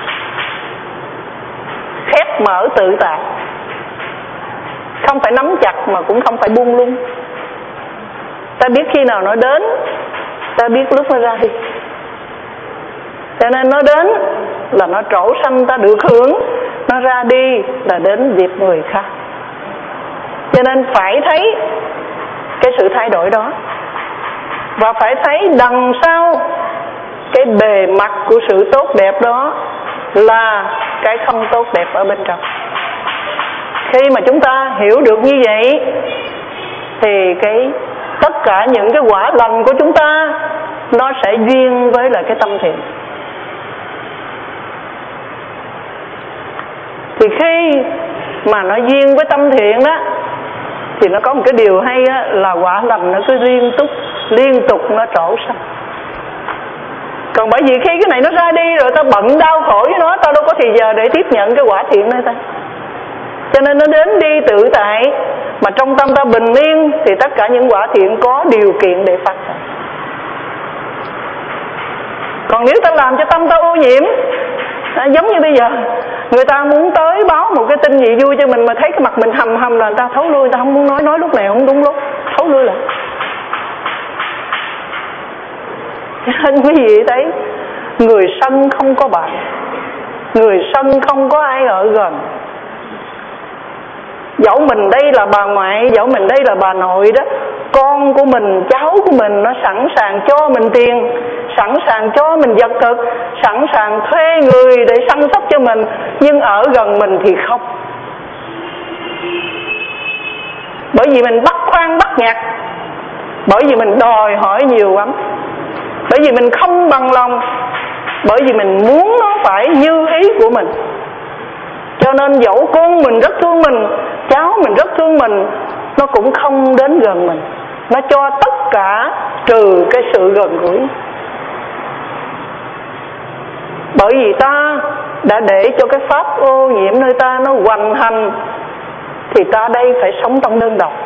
khép mở tự tại, không phải nắm chặt mà cũng không phải buông lung. Ta biết khi nào nó đến, ta biết lúc nó ra đi. Cho nên nó đến là nó trổ sanh ta được hưởng, nó ra đi là đến dịp người khác. Cho nên phải thấy cái sự thay đổi đó, và phải thấy đằng sau cái bề mặt của sự tốt đẹp đó là cái không tốt đẹp ở bên trong. khi mà chúng ta hiểu được như vậy thì cái tất cả những cái quả lành của chúng ta nó sẽ duyên với lại cái tâm thiện. Thì khi mà nó duyên với tâm thiện đó thì nó có một cái điều hay á, là quả lành nó cứ liên tục liên tục nó trổ sanh. Còn bởi vì khi cái này nó ra đi rồi ta bận đau khổ với nó, ta đâu có thì giờ để tiếp nhận cái quả thiện này ta. Cho nên nó đến đi tự tại, mà trong tâm ta bình yên thì tất cả những quả thiện có điều kiện để phát sinh. Còn nếu ta làm cho tâm ta ô nhiễm, à, giống như bây giờ người ta muốn tới báo một cái tin gì vui cho mình mà thấy cái mặt mình hầm hầm là người ta thấu lui, người ta không muốn nói, nói lúc này không đúng lúc, thấu lui lại. Nên quý vị thấy, người sân không có bạn, người sân không có ai ở gần. Dẫu mình đây là bà ngoại, dẫu mình đây là bà nội đó, con của mình, cháu của mình nó sẵn sàng cho mình tiền, sẵn sàng cho mình vật thực, sẵn sàng thuê người để săn sóc cho mình, nhưng ở gần mình thì không. Bởi vì mình bắt khoan bắt nhặt, bởi vì mình đòi hỏi nhiều lắm, bởi vì mình không bằng lòng, bởi vì mình muốn nó phải như ý của mình. Cho nên dẫu con mình rất thương mình, cháu mình rất thương mình, nó cũng không đến gần mình. Nó cho tất cả trừ cái sự gần gũi. Bởi vì ta đã để cho cái pháp ô nhiễm nơi ta nó hoành hành, thì ta đây phải sống trong đơn độc.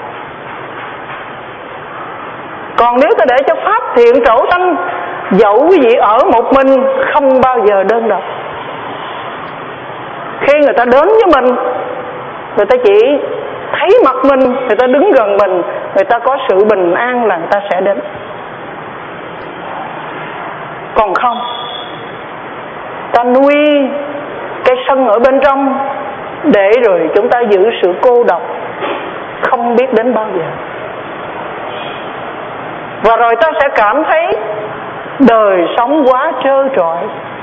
Còn nếu ta để cho pháp thiện trổ sanh, dẫu quý vị ở một mình không bao giờ đơn độc. Khi người ta đến với mình, người ta chỉ thấy mặt mình, người ta đứng gần mình, người ta có sự bình an là người ta sẽ đến. Còn không, ta nuôi cái sân ở bên trong, để rồi chúng ta giữ sự cô độc không biết đến bao giờ. Và rồi ta sẽ cảm thấy đời sống quá trơ trọi.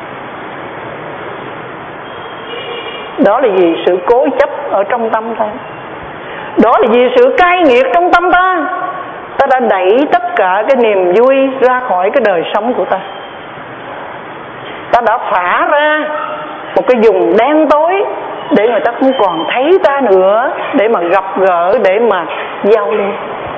Đó là vì sự cố chấp ở trong tâm ta. Đó là vì sự cay nghiệt trong tâm ta. Ta đã đẩy tất cả cái niềm vui ra khỏi cái đời sống của ta. Ta đã phá ra một cái vùng đen tối để người ta không còn thấy ta nữa, để mà gặp gỡ, để mà giao lưu.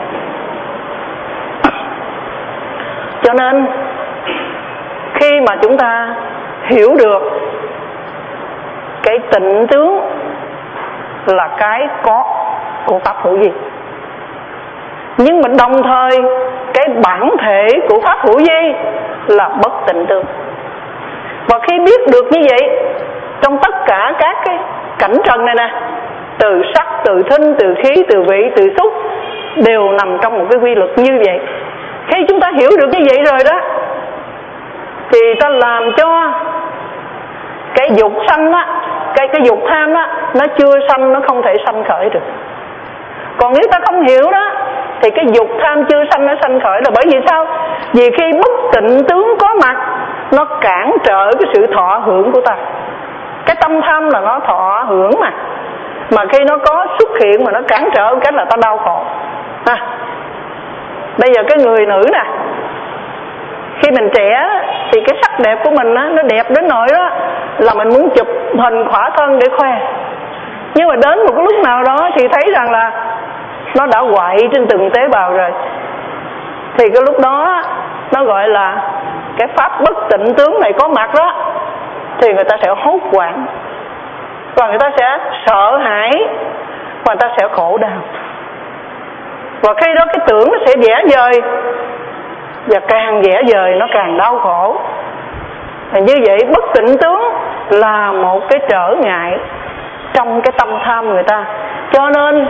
Cho nên khi mà chúng ta hiểu được cái tịnh tướng là cái có của pháp hữu vi, nhưng mà đồng thời cái bản thể của pháp hữu vi là bất tịnh tướng. Và khi biết được như vậy, trong tất cả các cái cảnh trần này nè, từ sắc, từ thinh, từ khí, từ vị, từ xúc, đều nằm trong một cái quy luật như vậy. Khi chúng ta hiểu được như vậy rồi đó, thì ta làm cho cái dục sanh á, cái cái dục tham á, nó chưa sanh, nó không thể sanh khởi được. Còn nếu ta không hiểu đó, thì cái dục tham chưa sanh nó sanh khởi là bởi vì sao? Vì khi bất tịnh tướng có mặt, nó cản trở cái sự thọ hưởng của ta. Cái tâm tham là nó thọ hưởng mà, mà khi nó có xuất hiện mà nó cản trở một cách là ta đau khổ. À, bây giờ cái người nữ nè, khi mình trẻ thì cái sắc đẹp của mình á, nó đẹp đến nỗi đó là mình muốn chụp hình khỏa thân để khoe. Nhưng mà đến một cái lúc nào đó thì thấy rằng là nó đã hoại trên từng tế bào rồi, thì cái lúc đó nó gọi là cái pháp bất tịnh tướng này có mặt đó, thì người ta sẽ hốt hoảng, và người ta sẽ sợ hãi, và người ta sẽ khổ đau. Và khi đó cái tưởng nó sẽ vẽ vời, và càng vẽ vời nó càng đau khổ. Và như vậy bất tịnh tướng là một cái trở ngại trong cái tâm tham người ta. Cho nên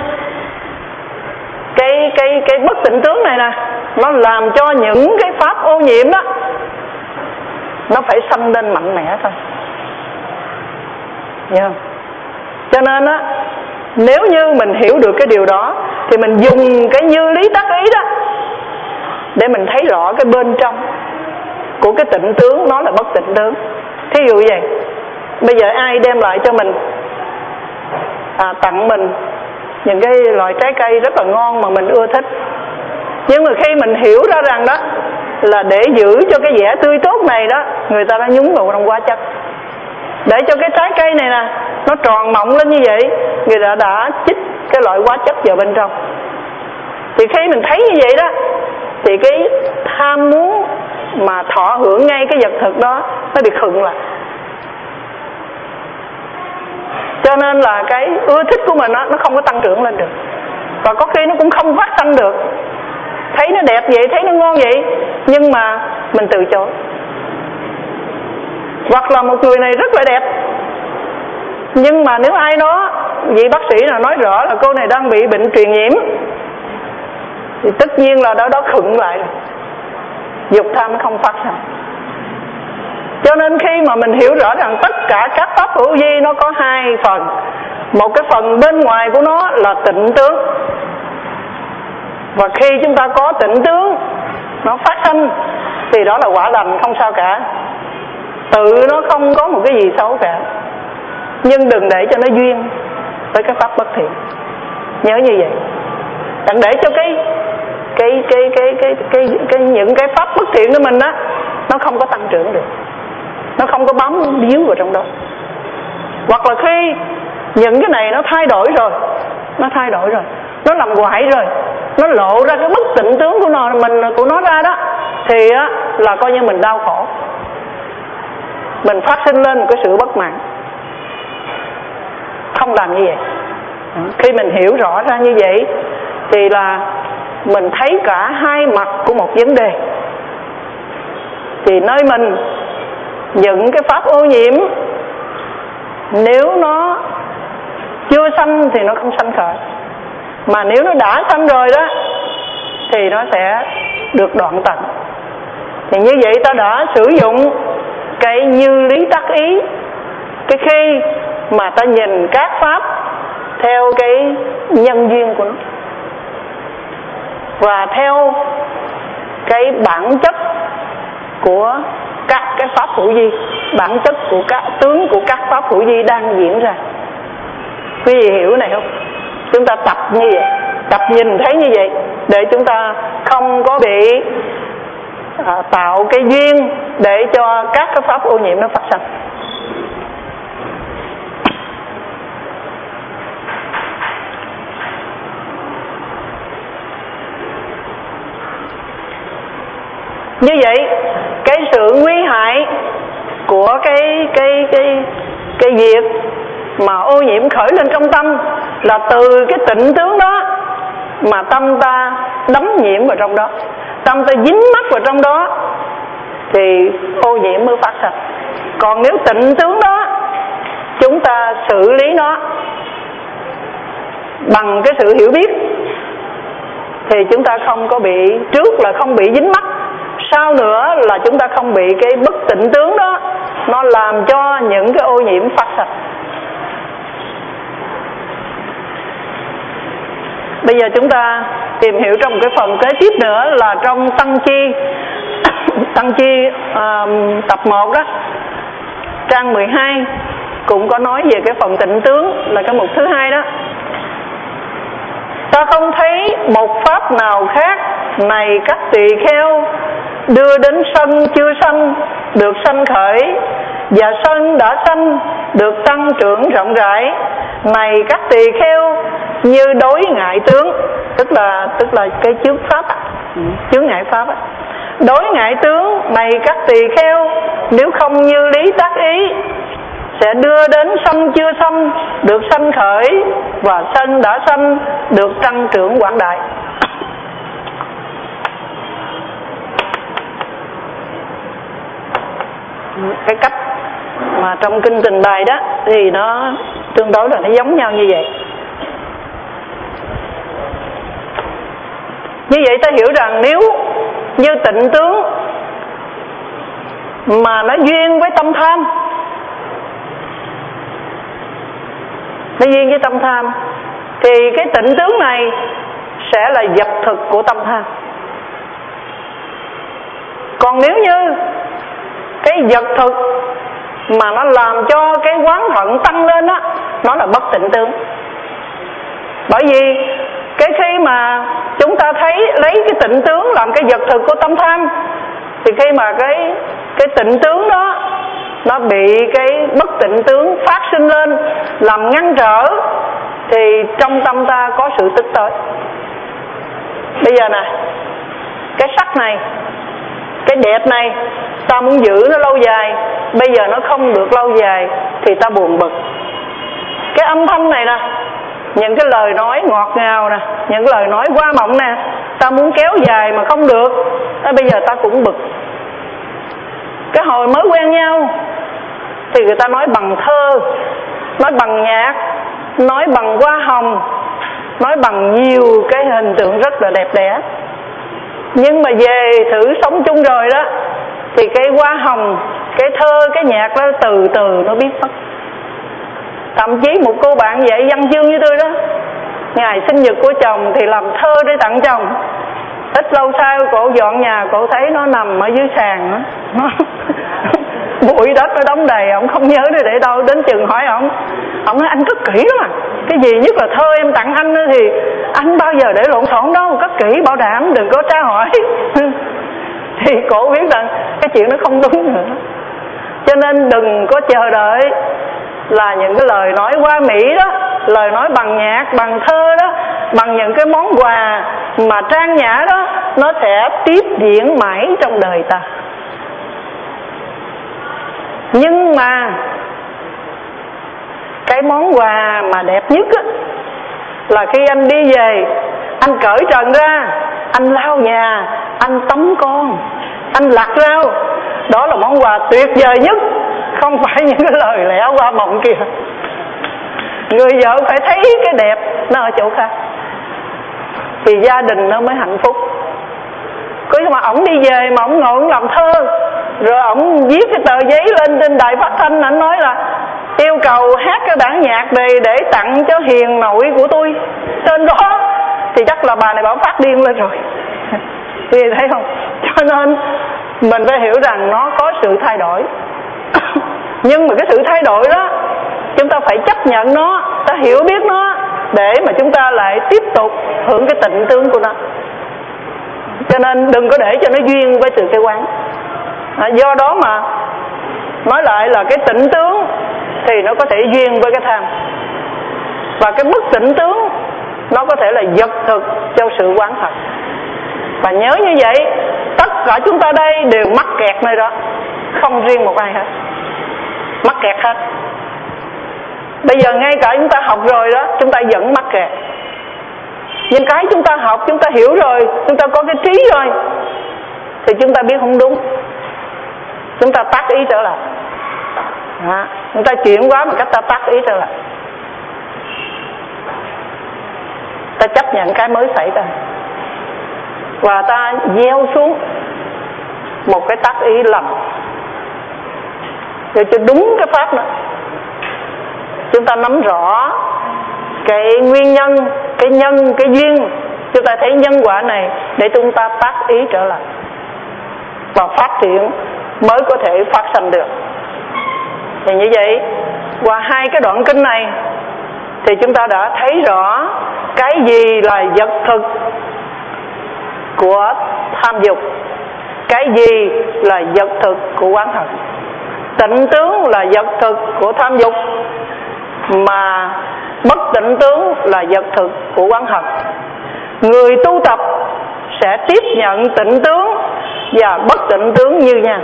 cái cái cái bất tịnh tướng này nè, nó làm cho những cái pháp ô nhiễm đó nó phải sanh lên mạnh mẽ thôi. Hiểu không? Cho nên á, nếu như mình hiểu được cái điều đó, thì mình dùng cái như lý tác ý đó để mình thấy rõ cái bên trong của cái tịnh tướng, nó là bất tịnh tướng. Thí dụ vậy, bây giờ ai đem lại cho mình, à, tặng mình những cái loại trái cây rất là ngon mà mình ưa thích. Nhưng mà khi mình hiểu ra rằng đó là để giữ cho cái vẻ tươi tốt này đó, người ta đã nhúng vào trong hóa chất. Để cho cái trái cây này nè nó tròn mọng lên như vậy, người ta đã chích cái loại hóa chất vào bên trong. Thì khi mình thấy như vậy đó, thì cái tham muốn mà thọ hưởng ngay cái vật thực đó nó bị khựng lại. Cho nên là cái ưa thích của mình đó, nó không có tăng trưởng lên được, và có khi nó cũng không phát sanh được. Thấy nó đẹp vậy, thấy nó ngon vậy, nhưng mà mình từ chối. Hoặc là một người này rất là đẹp, nhưng mà nếu ai đó, vị bác sĩ nào nói rõ là cô này đang bị bệnh truyền nhiễm, thì tất nhiên là đó đó khựng lại rồi, dục tham nó không phát sinh. Cho nên khi mà mình hiểu rõ rằng tất cả các pháp hữu vi nó có hai phần. Một cái phần bên ngoài của nó là tịnh tướng, và khi chúng ta có tịnh tướng nó phát sinh thì đó là quả lành, không sao cả. Tự nó không có một cái gì xấu cả. Nhưng đừng để cho nó duyên với cái pháp bất thiện. Nhớ như vậy. Đừng để cho cái cái cái cái cái cái, cái những cái pháp bất thiện của mình á nó không có tăng trưởng được, nó không có bám víu vào trong đó. Hoặc là khi những cái này nó thay đổi rồi, nó thay đổi rồi, nó làm hoại rồi, nó lộ ra cái bất tịnh tướng của nó mình của nó ra đó, thì á là coi như mình đau khổ, mình phát sinh lên một cái sự bất mãn. Không làm như vậy. Khi mình hiểu rõ ra như vậy thì là mình thấy cả hai mặt của một vấn đề. Thì nơi mình những cái pháp ô nhiễm, nếu nó chưa sanh thì nó không sanh khởi, mà nếu nó đã sanh rồi đó thì nó sẽ được đoạn tận. Thì như vậy ta đã sử dụng cái như lý tác ý, cái khi mà ta nhìn các pháp theo cái nhân duyên của nó, và theo cái bản chất của các cái pháp hữu vi, bản chất của các tướng của các pháp hữu vi đang diễn ra. Quý vị hiểu này không? Chúng ta tập như vậy, tập nhìn thấy như vậy, để chúng ta không có bị à, tạo cái duyên để cho các cái pháp ô nhiễm nó phát sinh. Như vậy cái sự nguy hại của cái cái cái cái việc mà ô nhiễm khởi lên trong tâm là từ cái tịnh tướng đó mà tâm ta đắm nhiễm vào trong đó, tâm ta dính mắc vào trong đó thì ô nhiễm mới phát sinh. Còn nếu tịnh tướng đó chúng ta xử lý nó bằng cái sự hiểu biết thì chúng ta không có bị, trước là không bị dính mắc, sau nữa là chúng ta không bị cái bất tịnh tướng đó nó làm cho những cái ô nhiễm phát sinh. Bây giờ chúng ta tìm hiểu trong cái phần kế tiếp nữa là trong Tăng Chi Tăng Chi uh, tập một đó, trang mười hai cũng có nói về cái phần tịnh tướng, là cái mục thứ hai đó. Ta không thấy một pháp nào khác này các tỳ kheo đưa đến sân chưa sanh được sanh khởi, và sân đã sanh được tăng trưởng rộng rãi. Này các tỳ kheo như đối ngại tướng, tức là tức là cái chướng pháp á, chướng ngại pháp á. Đối ngại tướng này các tỳ kheo nếu không như lý tác ý sẽ đưa đến sanh chưa sanh được sanh khởi, và sanh đã sanh được tăng trưởng quảng đại. Cái cách mà trong kinh trình bày đó thì nó tương đối là nó giống nhau như vậy. Như vậy ta hiểu rằng nếu như tịnh tướng mà nó duyên với tâm tham, nó duyên với tâm tham thì cái tịnh tướng này sẽ là vật thực của tâm tham. Còn nếu như cái vật thực mà nó làm cho cái oán hận tăng lên á, nó là bất tịnh tướng. Bởi vì cái khi mà chúng ta thấy lấy cái tịnh tướng làm cái vật thực của tâm tham, thì khi mà cái cái tịnh tướng đó nó bị cái bất tịnh tướng phát sinh lên làm ngăn trở, thì trong tâm ta có sự tức tối. Bây giờ nè, cái sắc này, cái đẹp này, ta muốn giữ nó lâu dài, bây giờ nó không được lâu dài thì ta buồn bực. Cái âm thanh này nè, những cái lời nói ngọt ngào nè, những cái lời nói hoa mộng nè, ta muốn kéo dài mà không được, ta bây giờ ta cũng bực. Cái hồi mới quen nhau thì người ta nói bằng thơ, nói bằng nhạc, nói bằng hoa hồng, nói bằng nhiều cái hình tượng rất là đẹp đẽ. Nhưng mà về thử sống chung rồi đó, thì cái hoa hồng, cái thơ, cái nhạc đó từ từ nó biết mất. Thậm chí một cô bạn dạy văn chương như tôi đó, ngày sinh nhật của chồng thì làm thơ để tặng chồng. Ít lâu sau cổ dọn nhà, cổ thấy nó nằm ở dưới sàn đó. Nó bụi đất nó đóng đầy, ông không nhớ nó để đâu. Đến chừng hỏi ông, ông nói anh cất kỹ lắm à, cái gì nhất là thơ em tặng anh đó thì anh bao giờ để lộn xộn đâu, cất kỹ bảo đảm đừng có tra hỏi. Thì cổ biết rằng cái chuyện nó không đúng nữa. Cho nên đừng có chờ đợi là những cái lời nói hoa mỹ đó, lời nói bằng nhạc, bằng thơ đó, bằng những cái món quà mà trang nhã đó, nó sẽ tiếp diễn mãi trong đời ta. Nhưng mà cái món quà mà đẹp nhất á, là khi anh đi về, anh cởi trần ra, anh lau nhà, anh tắm con, anh lặt rau. Đó là món quà tuyệt vời nhất, không phải những cái lời lẽ hoa mộng kìa. Người vợ phải thấy cái đẹp nó ở chỗ khác thì gia đình nó mới hạnh phúc. Cứ mà ổng đi về mà ổng ngồi ổng làm thơ, rồi ổng viết cái tờ giấy lên trên đài phát thanh, ảnh nói là yêu cầu hát cái bản nhạc này để tặng cho hiền nội của tôi, trên đó thì chắc là bà này bảo phát điên lên rồi. Thì thấy không? Cho nên mình phải hiểu rằng nó có sự thay đổi. Nhưng mà cái sự thay đổi đó, chúng ta phải chấp nhận nó, ta hiểu biết nó, để mà chúng ta lại tiếp tục hưởng cái tịnh tướng của nó. Cho nên đừng có để cho nó duyên với từ cái quán. À, do đó mà nói lại là cái tịnh tướng thì nó có thể duyên với cái tham, và cái bất tịnh tướng nó có thể là vật thực cho sự quán thật. Và nhớ như vậy, tất cả chúng ta đây đều mắc kẹt nơi đó, không riêng một ai hết, mắc kẹt hết. Bây giờ ngay cả chúng ta học rồi đó, chúng ta vẫn mắc kẹt. Nhưng cái chúng ta học, chúng ta hiểu rồi, chúng ta có cái trí rồi, thì chúng ta biết không đúng, chúng ta tác ý trở lại. Đó, chúng ta chuyển hóa một cách ta tác ý trở lại, ta chấp nhận cái mới xảy ra, và ta gieo xuống một cái tác ý lầm, để cho đúng cái pháp đó. Chúng ta nắm rõ cái nguyên nhân, cái nhân, cái duyên, chúng ta thấy nhân quả này để chúng ta tác ý trở lại và phát triển mới có thể phát sanh được. Thì như vậy, qua hai cái đoạn kinh này thì chúng ta đã thấy rõ cái gì là vật thực của tham dục, cái gì là vật thực của quán thật. Tịnh tướng là vật thực của tham dục, mà bất tịnh tướng là vật thực của quán thật. Người tu tập sẽ tiếp nhận tịnh tướng và bất tịnh tướng như nhau.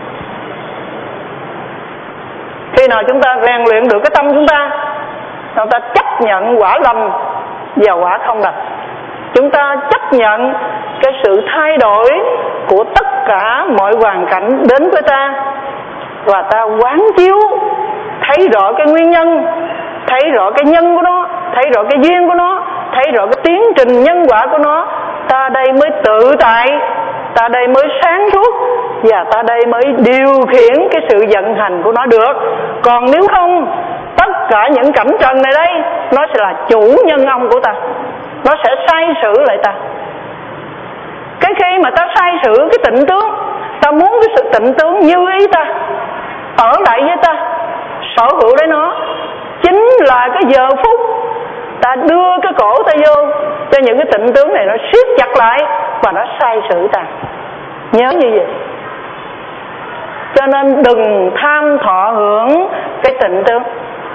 Khi nào chúng ta rèn luyện được cái tâm chúng ta, chúng ta chấp nhận quả lành và quả không lành, chúng ta chấp nhận cái sự thay đổi của tất cả mọi hoàn cảnh đến với ta, và ta quán chiếu thấy rõ cái nguyên nhân, thấy rõ cái nhân của nó, thấy rõ cái duyên của nó, thấy rõ cái tiến trình nhân quả của nó, ta đây mới tự tại, ta đây mới sáng suốt, và ta đây mới điều khiển cái sự vận hành của nó được. Còn nếu không, tất cả những cảnh trần này đây, nó sẽ là chủ nhân ông của ta, nó sẽ sai sử lại ta. Cái khi mà ta sai sử cái tịnh tướng, ta muốn cái sự tịnh tướng như ý ta, ở lại với ta, sở hữu lấy nó, chính là cái giờ phút ta đưa cái cổ ta vô cho những cái tịnh tướng này nó siết chặt lại và nó sai sử ta. Nhớ như vậy. Cho nên đừng tham thọ hưởng cái tịnh tướng,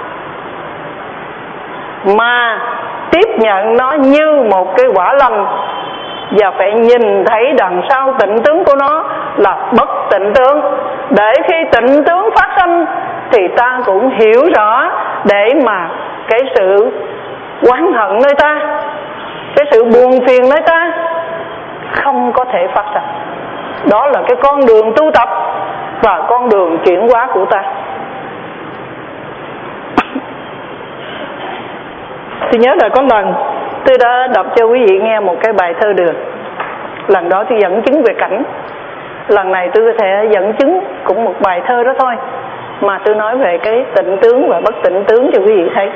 mà tiếp nhận nó như một cái quả lành, và phải nhìn thấy đằng sau tịnh tướng của nó là bất tịnh tướng, để khi tịnh tướng phát sinh thì ta cũng hiểu rõ, để mà cái sự oán hận nơi ta, cái sự buồn phiền nơi ta không có thể phát sinh. Đó là cái con đường tu tập và con đường chuyển hóa của ta. Tôi nhớ là có lần tôi đã đọc cho quý vị nghe một cái bài thơ Đường. Lần đó tôi dẫn chứng về cảnh, lần này tôi có thể dẫn chứng cũng một bài thơ đó thôi, mà tôi nói về cái tịnh tướng và bất tịnh tướng cho quý vị thấy.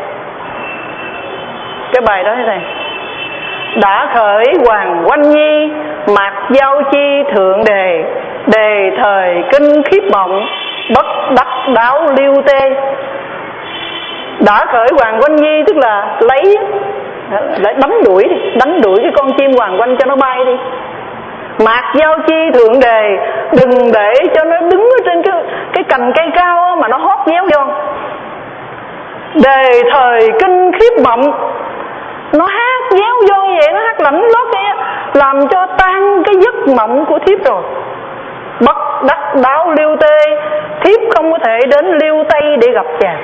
Cái bài đó thế này: đã khởi hoàng oanh nhi, mạc giao chi thượng đề, đề thời kinh khiếp mộng, bất đắc đáo liêu tê. Đã khởi hoàng oanh nhi tức là lấy lấy đánh đuổi đi, đánh đuổi cái con chim hoàng oanh cho nó bay đi. Mạc giao chi thượng đề, đừng để cho nó đứng ở trên cái cái cành cây cao mà nó hót véo vô. Đề thời kinh khiếp mộng, nó hát véo vô vậy, nó hát lạnh lót vậy, làm cho tan cái giấc mộng của thiếp rồi. Bất đắc đáo liêu tê, thiếp không có thể đến liêu tây để gặp chàng.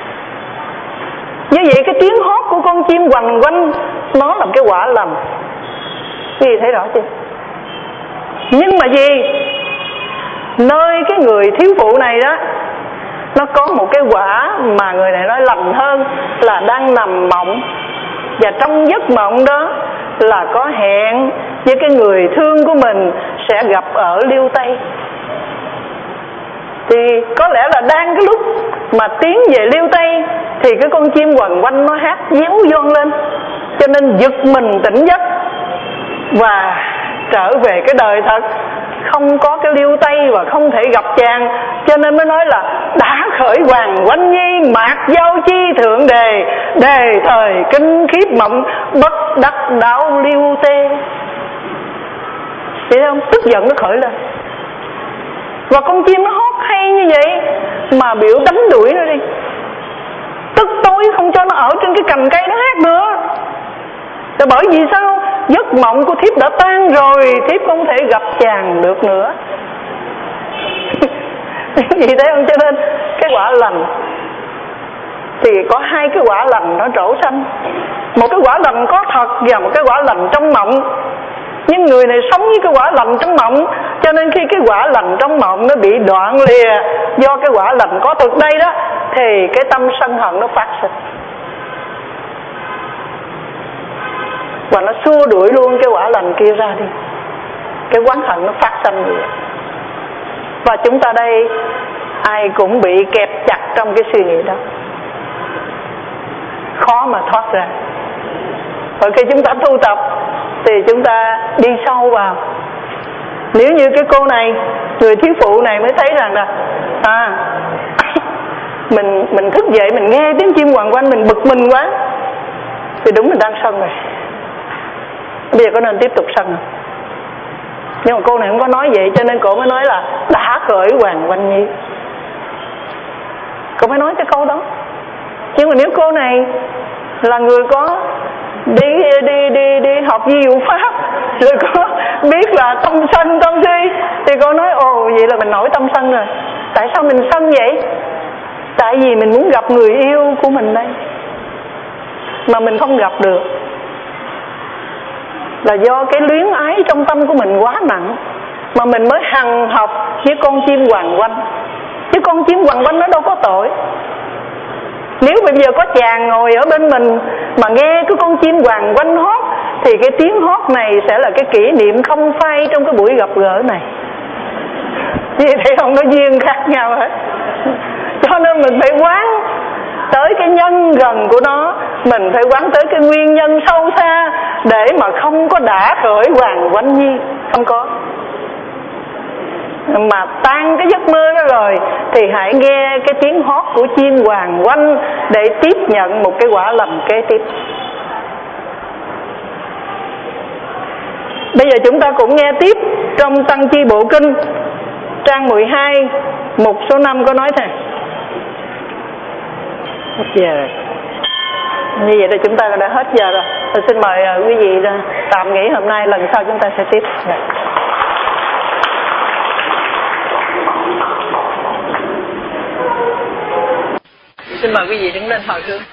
Như vậy cái tiếng hót của con chim hoành quanh nó làm cái quả lành. Quý vị thấy rõ chưa? Nhưng mà gì? Nơi cái người thiếu phụ này đó, nó có một cái quả mà người này nói lành hơn, là đang nằm mộng, và trong giấc mộng đó là có hẹn với cái người thương của mình sẽ gặp ở liêu tây. Thì có lẽ là đang cái lúc mà tiến về liêu tây thì cái con chim hoành quanh nó hát véo von lên, cho nên giật mình tỉnh giấc và trở về cái đời thật, không có cái liêu tây và không thể gặp chàng. Cho nên mới nói là đã khởi hoàng oanh nhi, mạc giao chi thượng đề, đề thời kinh khiếp mộng, bất đắc đáo liêu tê. Vậy không? Tức giận nó khởi lên, và con chim nó hót hay như vậy mà biểu đánh đuổi nó đi, tức tối không cho nó ở trên cái cành cây nó hát nữa. Là bởi vì sao? Giấc mộng của thiếp đã tan rồi, thiếp không thể gặp chàng được nữa. Vì thế không? Cho nên cái quả lành thì có hai cái quả lành nó trổ sanh. Một cái quả lành có thật và một cái quả lành trong mộng. Nhưng người này sống với cái quả lành trong mộng, cho nên khi cái quả lành trong mộng nó bị đoạn lìa do cái quả lành có thực đây đó, thì cái tâm sân hận nó phát sinh, và nó xua đuổi luôn cái quả lành kia ra đi. Cái oán hận nó phát sinh rồi. Và chúng ta đây ai cũng bị kẹp chặt trong cái suy nghĩ đó, khó mà thoát ra. Và khi chúng ta tu tập thì chúng ta đi sâu vào. Nếu như cái cô này, người thiếu phụ này mới thấy rằng là à mình mình thức dậy mình nghe tiếng chim hoàng quanh mình bực mình quá, thì đúng mình đang sân rồi. Bây giờ có nên tiếp tục sân không? Nhưng mà cô này không có nói vậy, cho nên cô mới nói là đã khởi hoàng quanh nhi. Cô mới nói cái câu đó. Nhưng mà nếu cô này là người có đi đi đi đi học di dụ pháp, rồi có biết là tâm sân tâm si, thì cô nói ồ vậy là mình nổi tâm sân rồi. Tại sao mình sân vậy? Tại vì mình muốn gặp người yêu của mình đây, mà mình không gặp được, là do cái luyến ái trong tâm của mình quá nặng, mà mình mới hằng học với con chim hoàng quanh. Chứ con chim hoàng quanh nó đâu có tội. Nếu bây giờ có chàng ngồi ở bên mình mà nghe cái con chim hoàng quanh hót, thì cái tiếng hót này sẽ là cái kỷ niệm không phai trong cái buổi gặp gỡ này. Vì thế không có duyên khác nhau hết. Cho nên mình phải quán tới cái nhân gần của nó, mình phải quán tới cái nguyên nhân sâu xa, để mà không có đã khởi hoàng quanh nhi. Không có. Mà tan cái giấc mơ đó rồi thì hãy nghe cái tiếng hót của chim hoàng quanh để tiếp nhận một cái quả lành kế tiếp. Bây giờ chúng ta cũng nghe tiếp trong Tăng Chi Bộ Kinh trang mười hai mục số năm có nói thế. Hết giờ rồi. Như vậy là chúng ta đã hết giờ rồi. Tôi xin mời quý vị tạm nghỉ hôm nay, lần sau chúng ta sẽ tiếp. Xin mời quý vị đứng lên hồi hướng.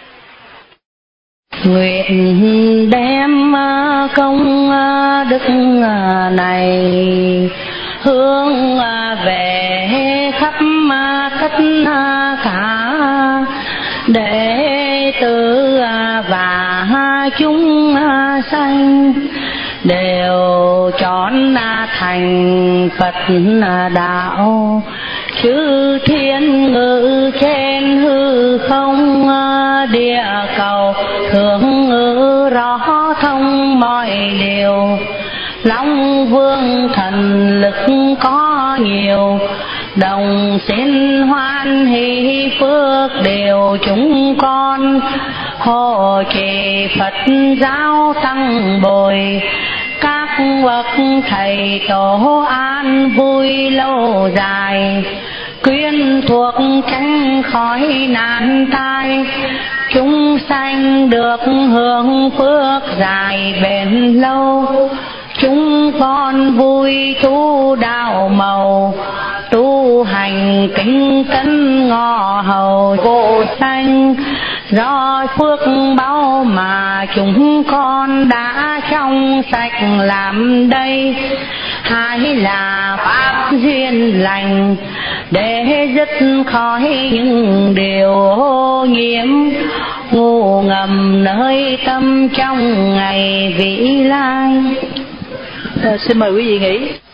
Nguyện đem công đức này hướng về khắp tất cả đệ tử và chúng sanh đều chọn thành Phật đạo, chư thiên ngự trên hư không địa cầu, thường ngự rõ thông mọi điều. Long vương thần lực có nhiều, đồng xin hoan hỷ phước đều chúng con. Hộ trì Phật giáo tăng bồi, các bậc thầy tổ an vui lâu dài. Quyến thuộc tránh khỏi nạn tai, chúng sanh được hưởng phước dài bền lâu. Chúng con vui tu đạo màu, tu hành kính cẩn ngọ hầu vô sanh. Do phước báu mà chúng con đã trong sạch làm đây, hai là pháp duyên lành để dứt khỏi những điều ô nhiễm ngủ ngầm nơi tâm trong ngày vĩ lai. À, xin mời quý vị nghỉ.